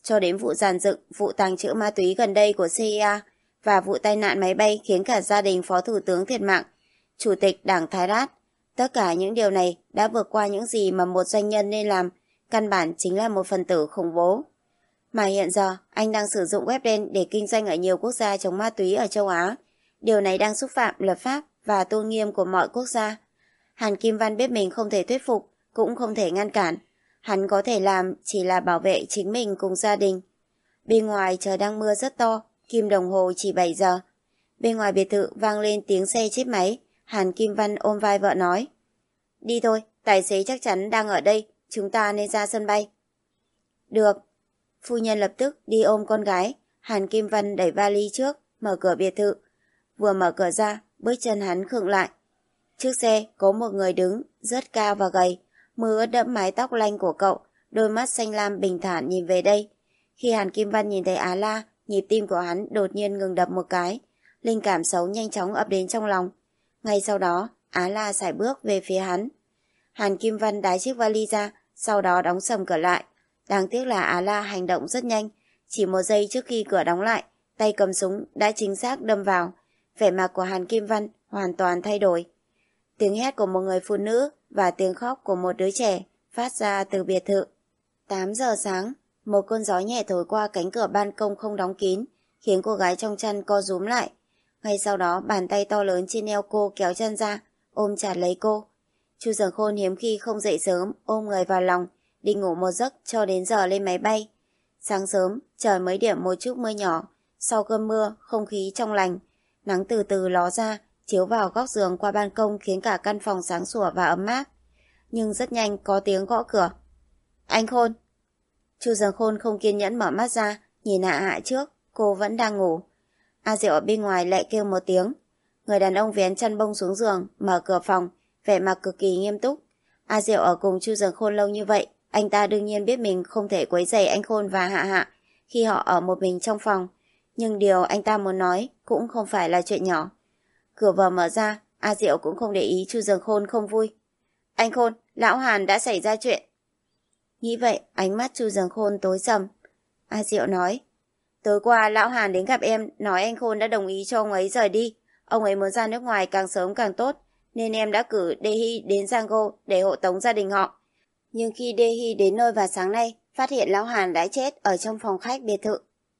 cho đến vụ dàn dựng, vụ tàng trữ ma túy gần đây của xê i a và vụ tai nạn máy bay khiến cả gia đình Phó Thủ tướng thiệt mạng, Chủ tịch Đảng Thái Rát. Tất cả những điều này đã vượt qua những gì mà một doanh nhân nên làm, căn bản chính là một phần tử khủng bố. Mà hiện giờ, anh đang sử dụng web đen để kinh doanh ở nhiều quốc gia chống ma túy ở châu Á. Điều này đang xúc phạm luật pháp và tôn nghiêm của mọi quốc gia. Hàn Kim Văn biết mình không thể thuyết phục, cũng không thể ngăn cản. Hắn có thể làm chỉ là bảo vệ chính mình cùng gia đình. Bên ngoài trời đang mưa rất to, kim đồng hồ chỉ bảy giờ. Bên ngoài biệt thự vang lên tiếng xe chết máy. Hàn Kim Văn ôm vai vợ nói: Đi thôi, tài xế chắc chắn đang ở đây, chúng ta nên ra sân bay. Được. Phu nhân lập tức đi ôm con gái. Hàn Kim Văn đẩy vali trước, mở cửa biệt thự. Vừa mở cửa ra, bước chân hắn khựng lại. Trước xe có một người đứng, rất cao và gầy, mưa ướt đẫm mái tóc lanh của cậu, đôi mắt xanh lam bình thản nhìn về đây. Khi Hàn Kim Văn nhìn thấy Á La, nhịp tim của hắn đột nhiên ngừng đập một cái. Linh cảm xấu nhanh chóng ập đến trong lòng. Ngay sau đó, Á La sải bước về phía hắn. Hàn Kim Văn đái chiếc vali ra, sau đó đóng sầm cửa lại. Đáng tiếc là Á La hành động rất nhanh. Chỉ một giây trước khi cửa đóng lại, tay cầm súng đã chính xác đâm vào. Vẻ mặt của Hàn Kim Văn hoàn toàn thay đổi. Tiếng hét của một người phụ nữ và tiếng khóc của một đứa trẻ phát ra từ biệt thự. tám giờ sáng, một cơn gió nhẹ thổi qua cánh cửa ban công không đóng kín, khiến cô gái trong chăn co rúm lại. Ngay sau đó, bàn tay to lớn trên eo cô kéo chân ra, ôm chặt lấy cô. Chu Dần Khôn hiếm khi không dậy sớm, ôm người vào lòng, đi ngủ một giấc cho đến giờ lên máy bay. Sáng sớm, trời mới điểm một chút mưa nhỏ. Sau cơn mưa, không khí trong lành. Nắng từ từ ló ra, chiếu vào góc giường qua ban công khiến cả căn phòng sáng sủa và ấm áp. Nhưng rất nhanh có tiếng gõ cửa. Anh Khôn. Chu Dần Khôn không kiên nhẫn mở mắt ra, nhìn Hạ Hạ trước, cô vẫn đang ngủ. A Diệu ở bên ngoài lại kêu một tiếng. Người đàn ông vén chăn bông xuống giường, mở cửa phòng, vẻ mặt cực kỳ nghiêm túc. A Diệu ở cùng Chu Dần Khôn lâu như vậy, anh ta đương nhiên biết mình không thể quấy rầy anh Khôn và Hạ Hạ khi họ ở một mình trong phòng. Nhưng điều anh ta muốn nói cũng không phải là chuyện nhỏ. Cửa vừa mở ra, A Diệu cũng không để ý Chu Dần Khôn không vui. Anh Khôn, lão Hàn đã xảy ra chuyện. Nghĩ vậy, ánh mắt Chu Dần Khôn tối sầm. A Diệu nói, tối qua lão Hàn đến gặp em, nói anh Khôn đã đồng ý cho ông ấy rời đi. Ông ấy muốn ra nước ngoài càng sớm càng tốt, nên em đã cử Dehi đến Giang-go để hộ tống gia đình họ. Nhưng khi Dehi đến nơi vào sáng nay, phát hiện lão Hàn đã chết ở trong phòng khách biệt thự.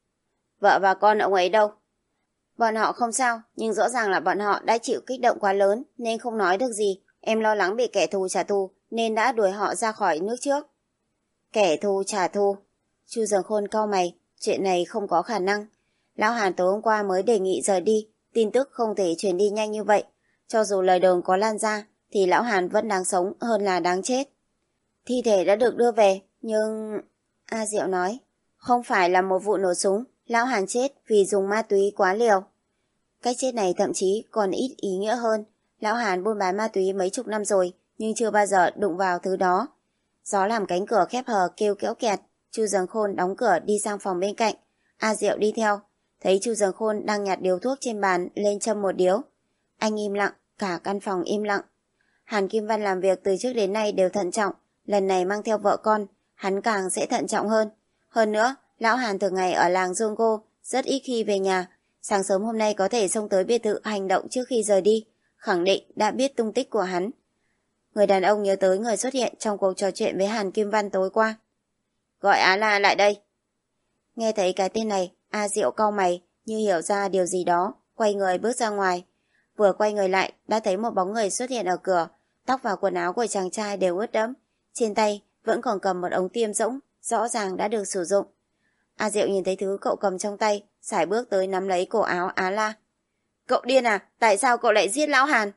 Vợ và con ông ấy đâu? Bọn họ không sao, nhưng rõ ràng là bọn họ đã chịu kích động quá lớn nên không nói được gì. Em lo lắng bị kẻ thù trả thù nên đã đuổi họ ra khỏi nước trước. Kẻ thù trả thù? Chu Dần Khôn cau mày, chuyện này không có khả năng. Lão Hàn tối hôm qua mới đề nghị rời đi, tin tức không thể truyền đi nhanh như vậy. Cho dù lời đồn có lan ra thì lão Hàn vẫn đáng sống hơn là đáng chết. Thi thể đã được đưa về, nhưng... A Diệu nói, không phải là một vụ nổ súng. Lão Hàn chết vì dùng ma túy quá liều. Cái chết này thậm chí còn ít ý nghĩa hơn. Lão Hàn buôn bán ma túy mấy chục năm rồi, nhưng chưa bao giờ đụng vào thứ đó. Gió làm cánh cửa khép hờ kêu kéo kẹt. Chu Dần Khôn đóng cửa đi sang phòng bên cạnh. A Diệu đi theo. Thấy Chu Dần Khôn đang nhặt điếu thuốc trên bàn lên châm một điếu. Anh im lặng, cả căn phòng im lặng. Hàn Kim Văn làm việc từ trước đến nay đều thận trọng. Lần này mang theo vợ con, hắn càng sẽ thận trọng hơn. Hơn nữa, lão Hàn thường ngày ở làng Giang-go, rất ít khi về nhà. Sáng sớm hôm nay có thể xông tới biệt thự hành động trước khi rời đi, khẳng định đã biết tung tích của hắn. Người đàn ông nhớ tới người xuất hiện trong cuộc trò chuyện với Hàn Kim Văn tối qua. Gọi Á La lại đây. Nghe thấy cái tên này, A Diệu cau mày như hiểu ra điều gì đó, quay người bước ra ngoài. Vừa quay người lại, đã thấy một bóng người xuất hiện ở cửa, tóc và quần áo của chàng trai đều ướt đẫm. Trên tay vẫn còn cầm một ống tiêm rỗng, rõ ràng đã được sử dụng. A Diệu nhìn thấy thứ cậu cầm trong tay, sải bước tới nắm lấy cổ áo Á La. Cậu điên à? Tại sao cậu lại giết lão Hàn?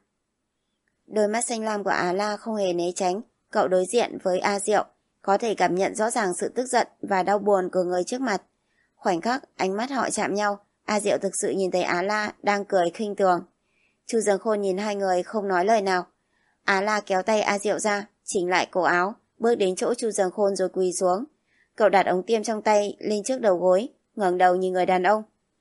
Đôi mắt xanh lam của Á La không hề né tránh. Cậu đối diện với A Diệu, có thể cảm nhận rõ ràng sự tức giận và đau buồn của người trước mặt. Khoảnh khắc ánh mắt họ chạm nhau, A Diệu thực sự nhìn thấy Á La đang cười khinh thường. Chu Dần Khôn nhìn hai người không nói lời nào. Á La kéo tay A Diệu ra, chỉnh lại cổ áo, bước đến chỗ Chu Dần Khôn rồi quỳ xuống. Cậu đặt ống tiêm trong tay lên trước đầu gối, ngẩng đầu nhìn người đàn ông.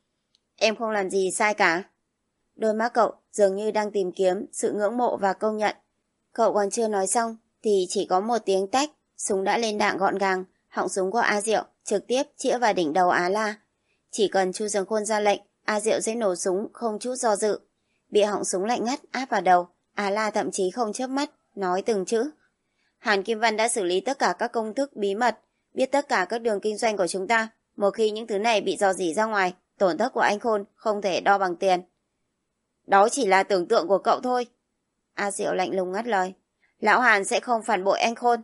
Em không làm gì sai cả. Đôi mắt cậu dường như đang tìm kiếm sự ngưỡng mộ và công nhận. Cậu còn chưa nói xong thì chỉ có một tiếng tách, súng đã lên đạn gọn gàng, họng súng của A Diệu trực tiếp chĩa vào đỉnh đầu Á La. Chỉ cần Chu Dương Khôn ra lệnh, A Diệu sẽ nổ súng không chút do dự. Bị họng súng lạnh ngắt áp vào đầu, Á La thậm chí không chớp mắt, nói từng chữ. Hàn Kim Văn đã xử lý tất cả các công thức bí mật, biết tất cả các đường kinh doanh của chúng ta. Một khi những thứ này bị rò rỉ ra ngoài, tổn thất của anh Khôn không thể đo bằng tiền. Đó chỉ là tưởng tượng của cậu thôi. A Diệu lạnh lùng ngắt lời. Lão Hàn sẽ không phản bội anh Khôn.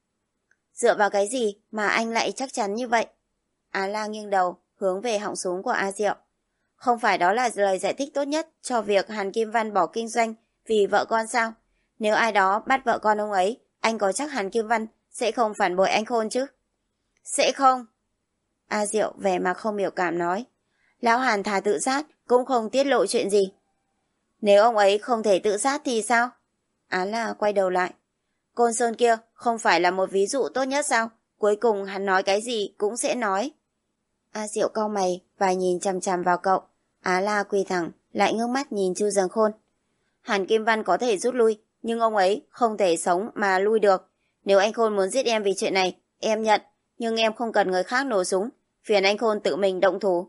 Dựa vào cái gì mà anh lại chắc chắn như vậy? Á La nghiêng đầu, hướng về họng súng của A Diệu. Không phải đó là lời giải thích tốt nhất cho việc Hàn Kim Văn bỏ kinh doanh vì vợ con sao? Nếu ai đó bắt vợ con ông ấy, anh có chắc Hàn Kim Văn sẽ không phản bội anh Khôn chứ? Sẽ không. A Diệu vẻ mặt không biểu cảm nói. Lão Hàn thà tự sát cũng không tiết lộ chuyện gì. Nếu ông ấy không thể tự sát thì sao? Á La quay đầu lại. Côn Sơn kia không phải là một ví dụ tốt nhất sao? Cuối cùng hắn nói cái gì cũng sẽ nói. A Diệu cau mày và nhìn chằm chằm vào cậu. Á La quỳ thẳng, lại ngước mắt nhìn Chu Dương Khôn. Hàn Kim Văn có thể rút lui, nhưng ông ấy không thể sống mà lui được. Nếu anh Khôn muốn giết em vì chuyện này, em nhận, nhưng em không cần người khác nổ súng, phiền anh Khôn tự mình động thủ.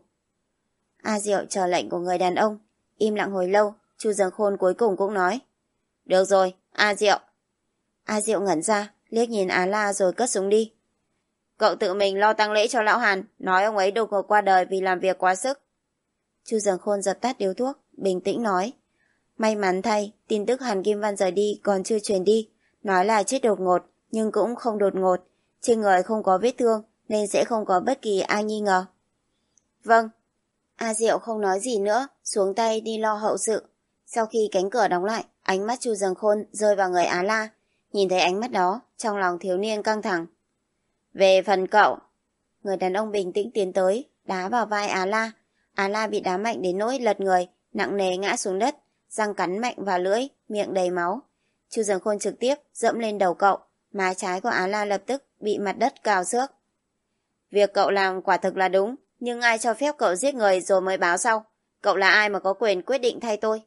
A Diệu chờ lệnh của người đàn ông, im lặng hồi lâu, Chu Dương Khôn cuối cùng cũng nói. Được rồi, A Diệu. A Diệu ngẩn ra, liếc nhìn Á La rồi cất súng đi. Cậu tự mình lo tang lễ cho lão Hàn, nói ông ấy đột ngột qua đời vì làm việc quá sức. Chu Dương Khôn dập tắt điếu thuốc, bình tĩnh nói. May mắn thay, tin tức Hàn Kim Văn rời đi còn chưa truyền đi, nói là chết đột ngột, nhưng cũng không đột ngột. Trên người không có vết thương, nên sẽ không có bất kỳ ai nghi ngờ. Vâng. A Diệu không nói gì nữa, xuống tay đi lo hậu sự. Sau khi cánh cửa đóng lại, ánh mắt Chu Dương Khôn rơi vào người Á La. Nhìn thấy ánh mắt đó, trong lòng thiếu niên căng thẳng. Về phần cậu, người đàn ông bình tĩnh tiến tới, đá vào vai Á La. Á La bị đá mạnh đến nỗi lật người, nặng nề ngã xuống đất, răng cắn mạnh vào lưỡi, miệng đầy máu. Chu Dương Khôn trực tiếp dẫm lên đầu cậu, má trái của Á La lập tức bị mặt đất cào xước. Việc cậu làm quả thực là đúng, nhưng ai cho phép cậu giết người rồi mới báo sau? Cậu là ai mà có quyền quyết định thay tôi?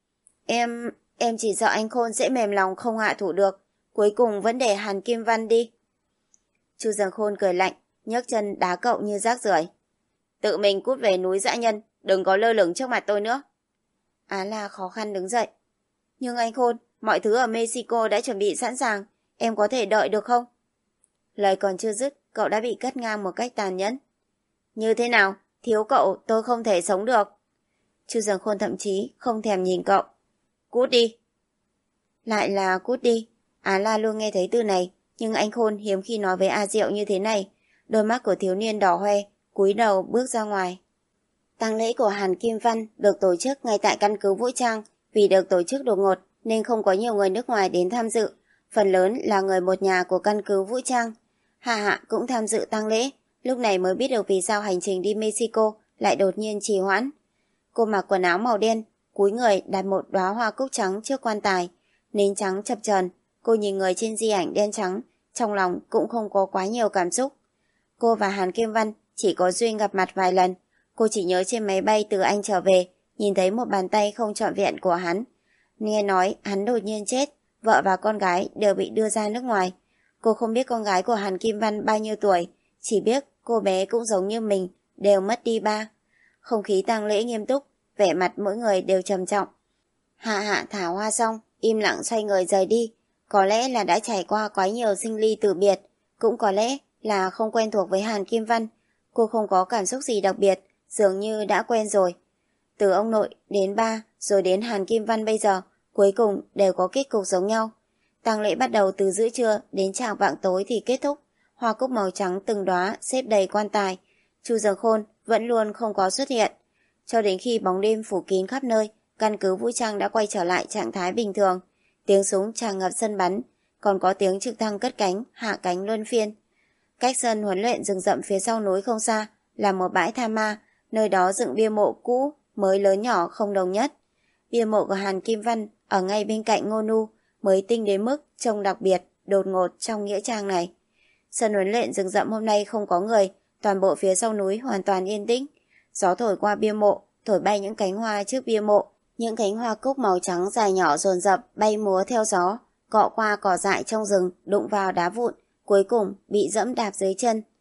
Em, em chỉ sợ anh Khôn sẽ mềm lòng không hạ thủ được, cuối cùng vẫn để Hàn Kim Văn đi. Chu Dương Khôn cười lạnh, nhấc chân đá cậu như rác rưởi. Tự mình cút về núi dã nhân, đừng có lơ lửng trước mặt tôi nữa. Á La khó khăn đứng dậy. Nhưng anh Khôn, mọi thứ ở Mexico đã chuẩn bị sẵn sàng, em có thể đợi được không? Lời còn chưa dứt, cậu đã bị cắt ngang một cách tàn nhẫn. Như thế nào? Thiếu cậu tôi không thể sống được. Chu Dương Khôn thậm chí không thèm nhìn cậu. Cút đi. Lại là cút đi. Á La luôn nghe thấy từ này, nhưng anh Khôn hiếm khi nói với A Diệu như thế này. Đôi mắt của thiếu niên đỏ hoe, cúi đầu bước ra ngoài. Tang lễ của Hàn Kim Văn được tổ chức ngay tại căn cứ vũ trang. Vì được tổ chức đột ngột nên không có nhiều người nước ngoài đến tham dự. Phần lớn là người một nhà của căn cứ vũ trang. Hạ Hạ cũng tham dự tang lễ, lúc này mới biết được vì sao hành trình đi Mexico lại đột nhiên trì hoãn. Cô mặc quần áo màu đen, cúi người đặt một đóa hoa cúc trắng trước quan tài, nến trắng chập chờn. Cô nhìn người trên di ảnh đen trắng, trong lòng cũng không có quá nhiều cảm xúc. Cô và Hàn Kim Văn chỉ có duyên gặp mặt vài lần. Cô chỉ nhớ trên máy bay từ Anh trở về, nhìn thấy một bàn tay không trọn vẹn của hắn. Nghe nói hắn đột nhiên chết, vợ và con gái đều bị đưa ra nước ngoài. Cô không biết con gái của Hàn Kim Văn bao nhiêu tuổi, chỉ biết cô bé cũng giống như mình, đều mất đi ba. Không khí tang lễ nghiêm túc, vẻ mặt mỗi người đều trầm trọng. Hạ Hạ thả hoa xong, im lặng xoay người rời đi. Có lẽ là đã trải qua quá nhiều sinh ly tử biệt, cũng có lẽ là không quen thuộc với Hàn Kim Văn. Cô không có cảm xúc gì đặc biệt, dường như đã quen rồi. Từ ông nội đến ba, rồi đến Hàn Kim Văn bây giờ, cuối cùng đều có kết cục giống nhau. Tang lễ bắt đầu từ giữa trưa đến chạng vạng tối thì kết thúc. Hoa cúc màu trắng từng đóa xếp đầy quan tài. Chu Dương Khôn vẫn luôn không có xuất hiện. Cho đến khi bóng đêm phủ kín khắp nơi, căn cứ vũ trang đã quay trở lại trạng thái bình thường. Tiếng súng tràn ngập sân bắn, còn có tiếng trực thăng cất cánh, hạ cánh luân phiên. Cách sân huấn luyện rừng rậm phía sau núi không xa là một bãi tha ma, nơi đó dựng bia mộ cũ, mới lớn nhỏ không đồng nhất. Bia mộ của Hàn Kim Văn ở ngay bên cạnh Ngô Nu mới tinh đến mức trông đặc biệt, đột ngột trong nghĩa trang này. Sân huấn luyện rừng rậm hôm nay không có người, toàn bộ phía sau núi hoàn toàn yên tĩnh. Gió thổi qua bia mộ, thổi bay những cánh hoa trước bia mộ. Những cánh hoa cúc màu trắng dài nhỏ dồn dập bay múa theo gió, cọ qua cỏ dại trong rừng, đụng vào đá vụn, cuối cùng bị dẫm đạp dưới chân.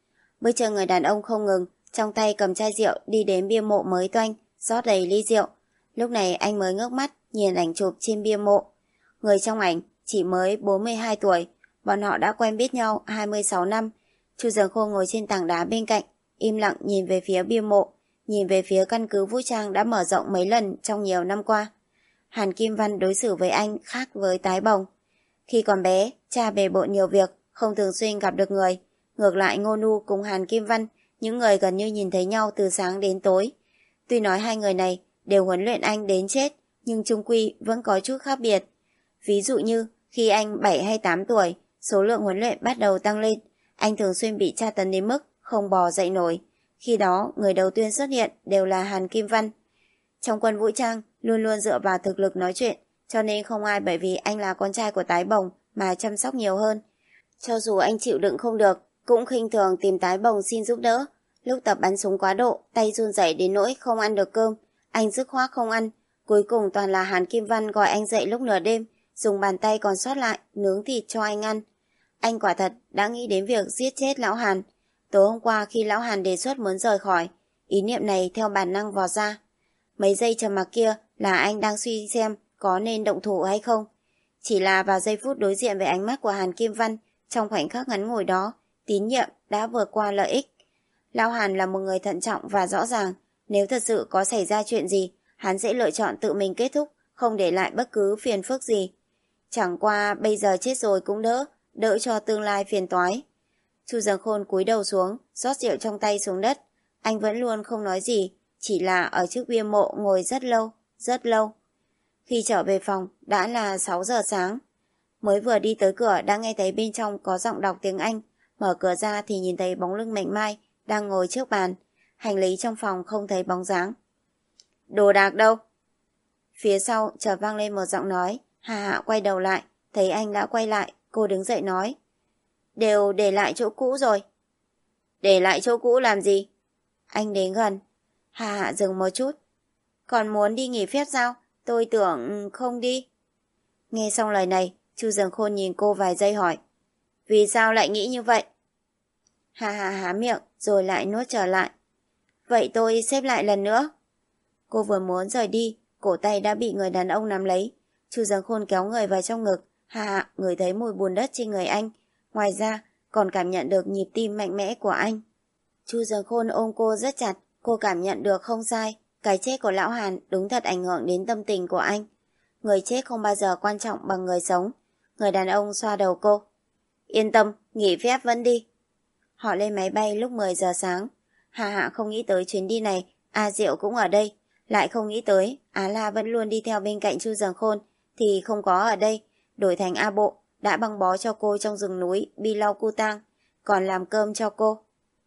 Bước chân người đàn ông không ngừng, trong tay cầm chai rượu đi đến bia mộ mới toanh, rót đầy ly rượu. Lúc này anh mới ngước mắt nhìn ảnh chụp trên bia mộ. Người trong ảnh chỉ mới bốn mươi hai tuổi, bọn họ đã quen biết nhau hai mươi sáu năm. Chu Dường Khôn ngồi trên tảng đá bên cạnh, im lặng nhìn về phía bia mộ, nhìn về phía căn cứ vũ trang đã mở rộng mấy lần trong nhiều năm qua. Hàn Kim Văn đối xử với anh khác với Tái Bồng. Khi còn bé, cha bề bộn nhiều việc, không thường xuyên gặp được người. Ngược lại Ngô Nu cùng Hàn Kim Văn, những người gần như nhìn thấy nhau từ sáng đến tối. Tuy nói hai người này đều huấn luyện anh đến chết, nhưng chung quy vẫn có chút khác biệt. Ví dụ như, khi anh bảy hay tám tuổi, số lượng huấn luyện bắt đầu tăng lên, anh thường xuyên bị tra tấn đến mức không bò dậy nổi. Khi đó, người đầu tiên xuất hiện đều là Hàn Kim Văn. Trong quân vũ trang, luôn luôn dựa vào thực lực nói chuyện, cho nên không ai bởi vì anh là con trai của Tái Bồng mà chăm sóc nhiều hơn. Cho dù anh chịu đựng không được, cũng khinh thường tìm Tái Bồng xin giúp đỡ. Lúc tập bắn súng quá độ, tay run rẩy đến nỗi không ăn được cơm, anh dứt khoát không ăn. Cuối cùng toàn là Hàn Kim Văn gọi anh dậy lúc nửa đêm, dùng bàn tay còn sót lại nướng thịt cho anh ăn. Anh quả thật đã nghĩ đến việc giết chết lão Hàn. Tối hôm qua khi lão Hàn đề xuất muốn rời khỏi, ý niệm này theo bản năng vọt ra. Mấy giây trầm mặc kia là anh đang suy xem có nên động thủ hay không. Chỉ là vào giây phút đối diện với ánh mắt của Hàn Kim Văn, trong khoảnh khắc ngắn ngủi đó, tín nhiệm đã vượt qua lợi ích. Lão Hàn là một người thận trọng và rõ ràng, nếu thật sự có xảy ra chuyện gì, hắn sẽ lựa chọn tự mình kết thúc, không để lại bất cứ phiền phức gì. Chẳng qua bây giờ chết rồi cũng đỡ, đỡ cho tương lai phiền toái. Chu Dường Khôn cúi đầu xuống, rót rượu trong tay xuống đất. Anh vẫn luôn không nói gì, chỉ là ở trước bia mộ ngồi rất lâu, rất lâu. Khi trở về phòng, đã là sáu giờ sáng. Mới vừa đi tới cửa đã nghe thấy bên trong có giọng đọc tiếng Anh. Mở cửa ra thì nhìn thấy bóng lưng mảnh mai đang ngồi trước bàn. Hành lý trong phòng không thấy bóng dáng. Đồ đạc đâu? Phía sau chợt vang lên một giọng nói. Hà Hạ quay đầu lại, thấy anh đã quay lại, cô đứng dậy nói. Đều để lại chỗ cũ rồi. Để lại chỗ cũ làm gì? Anh đến gần. Hà Hạ dừng một chút. Còn muốn đi nghỉ phép sao? Tôi tưởng không đi. Nghe xong lời này, Chu Dường Khôn nhìn cô vài giây hỏi. Vì sao lại nghĩ như vậy? Hà Hạ há miệng rồi lại nuốt trở lại. Vậy tôi xếp lại lần nữa. Cô vừa muốn rời đi, cổ tay đã bị người đàn ông nắm lấy. Chu Dường Khôn kéo người vào trong ngực. Hà Hạ ngửi thấy mùi bùn đất trên người anh. Ngoài ra, còn cảm nhận được nhịp tim mạnh mẽ của anh. Chu Dường Khôn ôm cô rất chặt. Cô cảm nhận được không sai. Cái chết của lão Hàn đúng thật ảnh hưởng đến tâm tình của anh. Người chết không bao giờ quan trọng bằng người sống. Người đàn ông xoa đầu cô. Yên tâm, nghỉ phép vẫn đi. Họ lên máy bay lúc mười giờ sáng. Hà Hạ không nghĩ tới chuyến đi này, A Diệu cũng ở đây. Lại không nghĩ tới, Á La vẫn luôn đi theo bên cạnh Chu Dường Khôn, thì không có ở đây. Đổi thành A Bộ, đã băng bó cho cô trong rừng núi Bilau Kutang, còn làm cơm cho cô.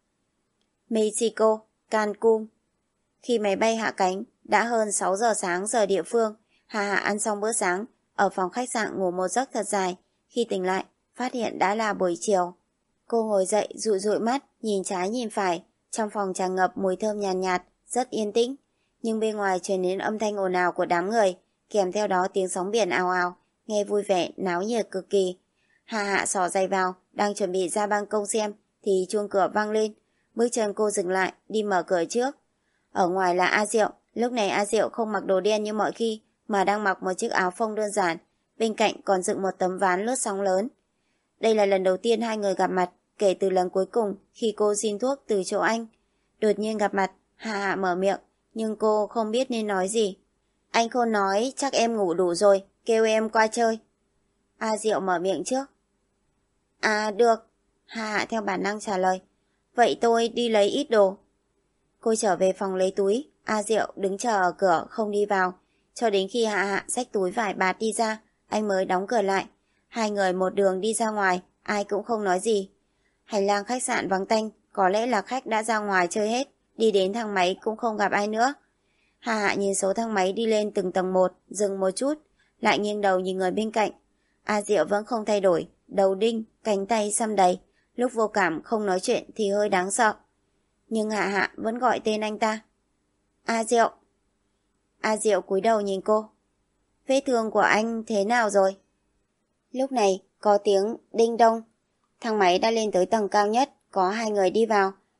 Mexico, Cancun. Khi máy bay hạ cánh, đã hơn sáu giờ sáng giờ địa phương. Hà Hạ ăn xong bữa sáng, ở phòng khách sạn ngủ một giấc thật dài. Khi tỉnh lại, phát hiện đã là buổi chiều. Cô ngồi dậy dụi dụi mắt, nhìn trái nhìn phải. Trong phòng tràn ngập mùi thơm nhàn nhạt, nhạt, rất yên tĩnh. Nhưng bên ngoài truyền đến âm thanh ồn ào của đám người, kèm theo đó tiếng sóng biển ào ào, nghe vui vẻ, náo nhiệt cực kỳ. Hà Hạ xỏ giày vào, đang chuẩn bị ra ban công xem, thì chuông cửa vang lên. Bước chân cô dừng lại, đi mở cửa trước. Ở ngoài là A Diệu, lúc này A Diệu không mặc đồ đen như mọi khi, mà đang mặc một chiếc áo phông đơn giản, bên cạnh còn dựng một tấm ván lướt sóng lớn. Đây là lần đầu tiên hai người gặp mặt, kể từ lần cuối cùng khi cô xin thuốc từ chỗ anh. Đột nhiên gặp mặt, Hà Hạ mở miệng, nhưng cô không biết nên nói gì. Anh Khôn nói chắc em ngủ đủ rồi, kêu em qua chơi. A Diệu mở miệng trước. À được, Hà Hạ theo bản năng trả lời. Vậy tôi đi lấy ít đồ. Cô trở về phòng lấy túi, A Diệu đứng chờ ở cửa không đi vào. Cho đến khi Hạ Hạ xách túi vải bạt đi ra, anh mới đóng cửa lại. Hai người một đường đi ra ngoài, ai cũng không nói gì. Hành lang khách sạn vắng tanh, có lẽ là khách đã ra ngoài chơi hết, đi đến thang máy cũng không gặp ai nữa. Hạ Hạ nhìn số thang máy đi lên từng tầng một, dừng một chút, lại nghiêng đầu nhìn người bên cạnh. A Diệu vẫn không thay đổi, đầu đinh, cánh tay xăm đầy, lúc vô cảm không nói chuyện thì hơi đáng sợ. Nhưng Hạ Hạ vẫn gọi tên anh ta. A Diệu. A Diệu cúi đầu nhìn cô. Vết thương của anh thế nào rồi? Lúc này có tiếng đinh đông. Thang máy đã lên tới tầng cao nhất, có hai người đi vào.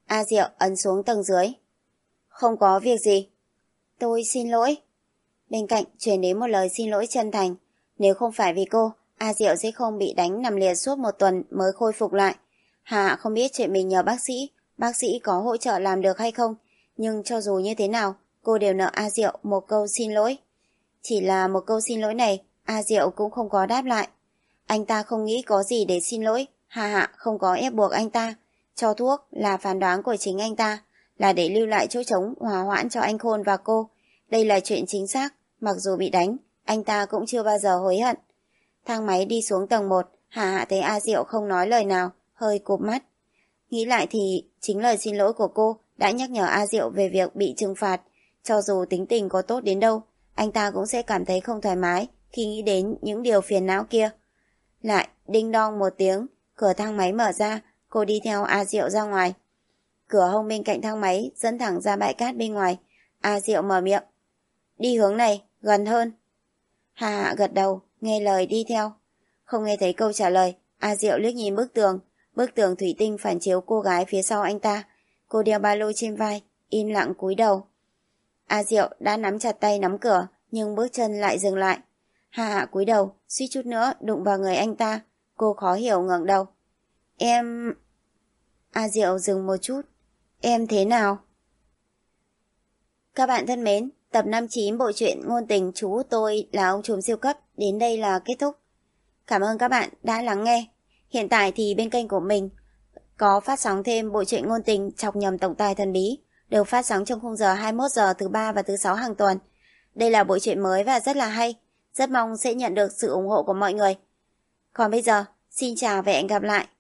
A Diệu ấn xuống tầng dưới. Không có việc gì. Tôi xin lỗi. Bên cạnh truyền đến một lời xin lỗi chân thành. Nếu không phải vì cô, A Diệu sẽ không bị đánh nằm liệt suốt một tuần mới khôi phục lại. Hạ không biết chuyện mình nhờ bác sĩ, bác sĩ có hỗ trợ làm được hay không, nhưng cho dù như thế nào, cô đều nợ A Diệu một câu xin lỗi. Chỉ là một câu xin lỗi này, A Diệu cũng không có đáp lại. Anh ta không nghĩ có gì để xin lỗi, Hạ Hạ không có ép buộc anh ta. Cho thuốc là phán đoán của chính anh ta, là để lưu lại chỗ trống hòa hoãn cho anh Khôn và cô. Đây là chuyện chính xác, mặc dù bị đánh, anh ta cũng chưa bao giờ hối hận. Thang máy đi xuống tầng một, Hạ Hạ thấy A Diệu không nói lời nào, hơi cụp mắt. Nghĩ lại thì chính lời xin lỗi của cô đã nhắc nhở A Diệu về việc bị trừng phạt. Cho dù tính tình có tốt đến đâu, anh ta cũng sẽ cảm thấy không thoải mái khi nghĩ đến những điều phiền não kia. Lại đinh đong một tiếng, cửa thang máy mở ra, cô đi theo A Diệu ra ngoài. Cửa hông bên cạnh thang máy dẫn thẳng ra bãi cát bên ngoài. A Diệu mở miệng. Đi hướng này, gần hơn. Hạ Hạ gật đầu, nghe lời đi theo. Không nghe thấy câu trả lời, A Diệu liếc nhìn bức tường. Bức tường thủy tinh phản chiếu cô gái phía sau anh ta. Cô đeo ba lô trên vai, im lặng cúi đầu. A Diệu đã nắm chặt tay nắm cửa, nhưng bước chân lại dừng lại. Hạ Hạ cúi đầu, suýt chút nữa đụng vào người anh ta. Cô khó hiểu ngẩng đầu. Em... A Diệu dừng một chút. Em thế nào? Các bạn thân mến, tập năm mươi chín bộ truyện ngôn tình Chú Tôi Là Ông Trùm Siêu Cấp đến đây là kết thúc. Cảm ơn các bạn đã lắng nghe. Hiện tại thì bên kênh của mình có phát sóng thêm bộ truyện ngôn tình Chọc Nhầm Tổng Tài Thần Bí, được phát sóng trong khung giờ hai mươi mốt giờ thứ ba và thứ sáu hàng tuần. Đây là bộ truyện mới và rất là hay, rất mong sẽ nhận được sự ủng hộ của mọi người. Còn bây giờ, xin chào và hẹn gặp lại.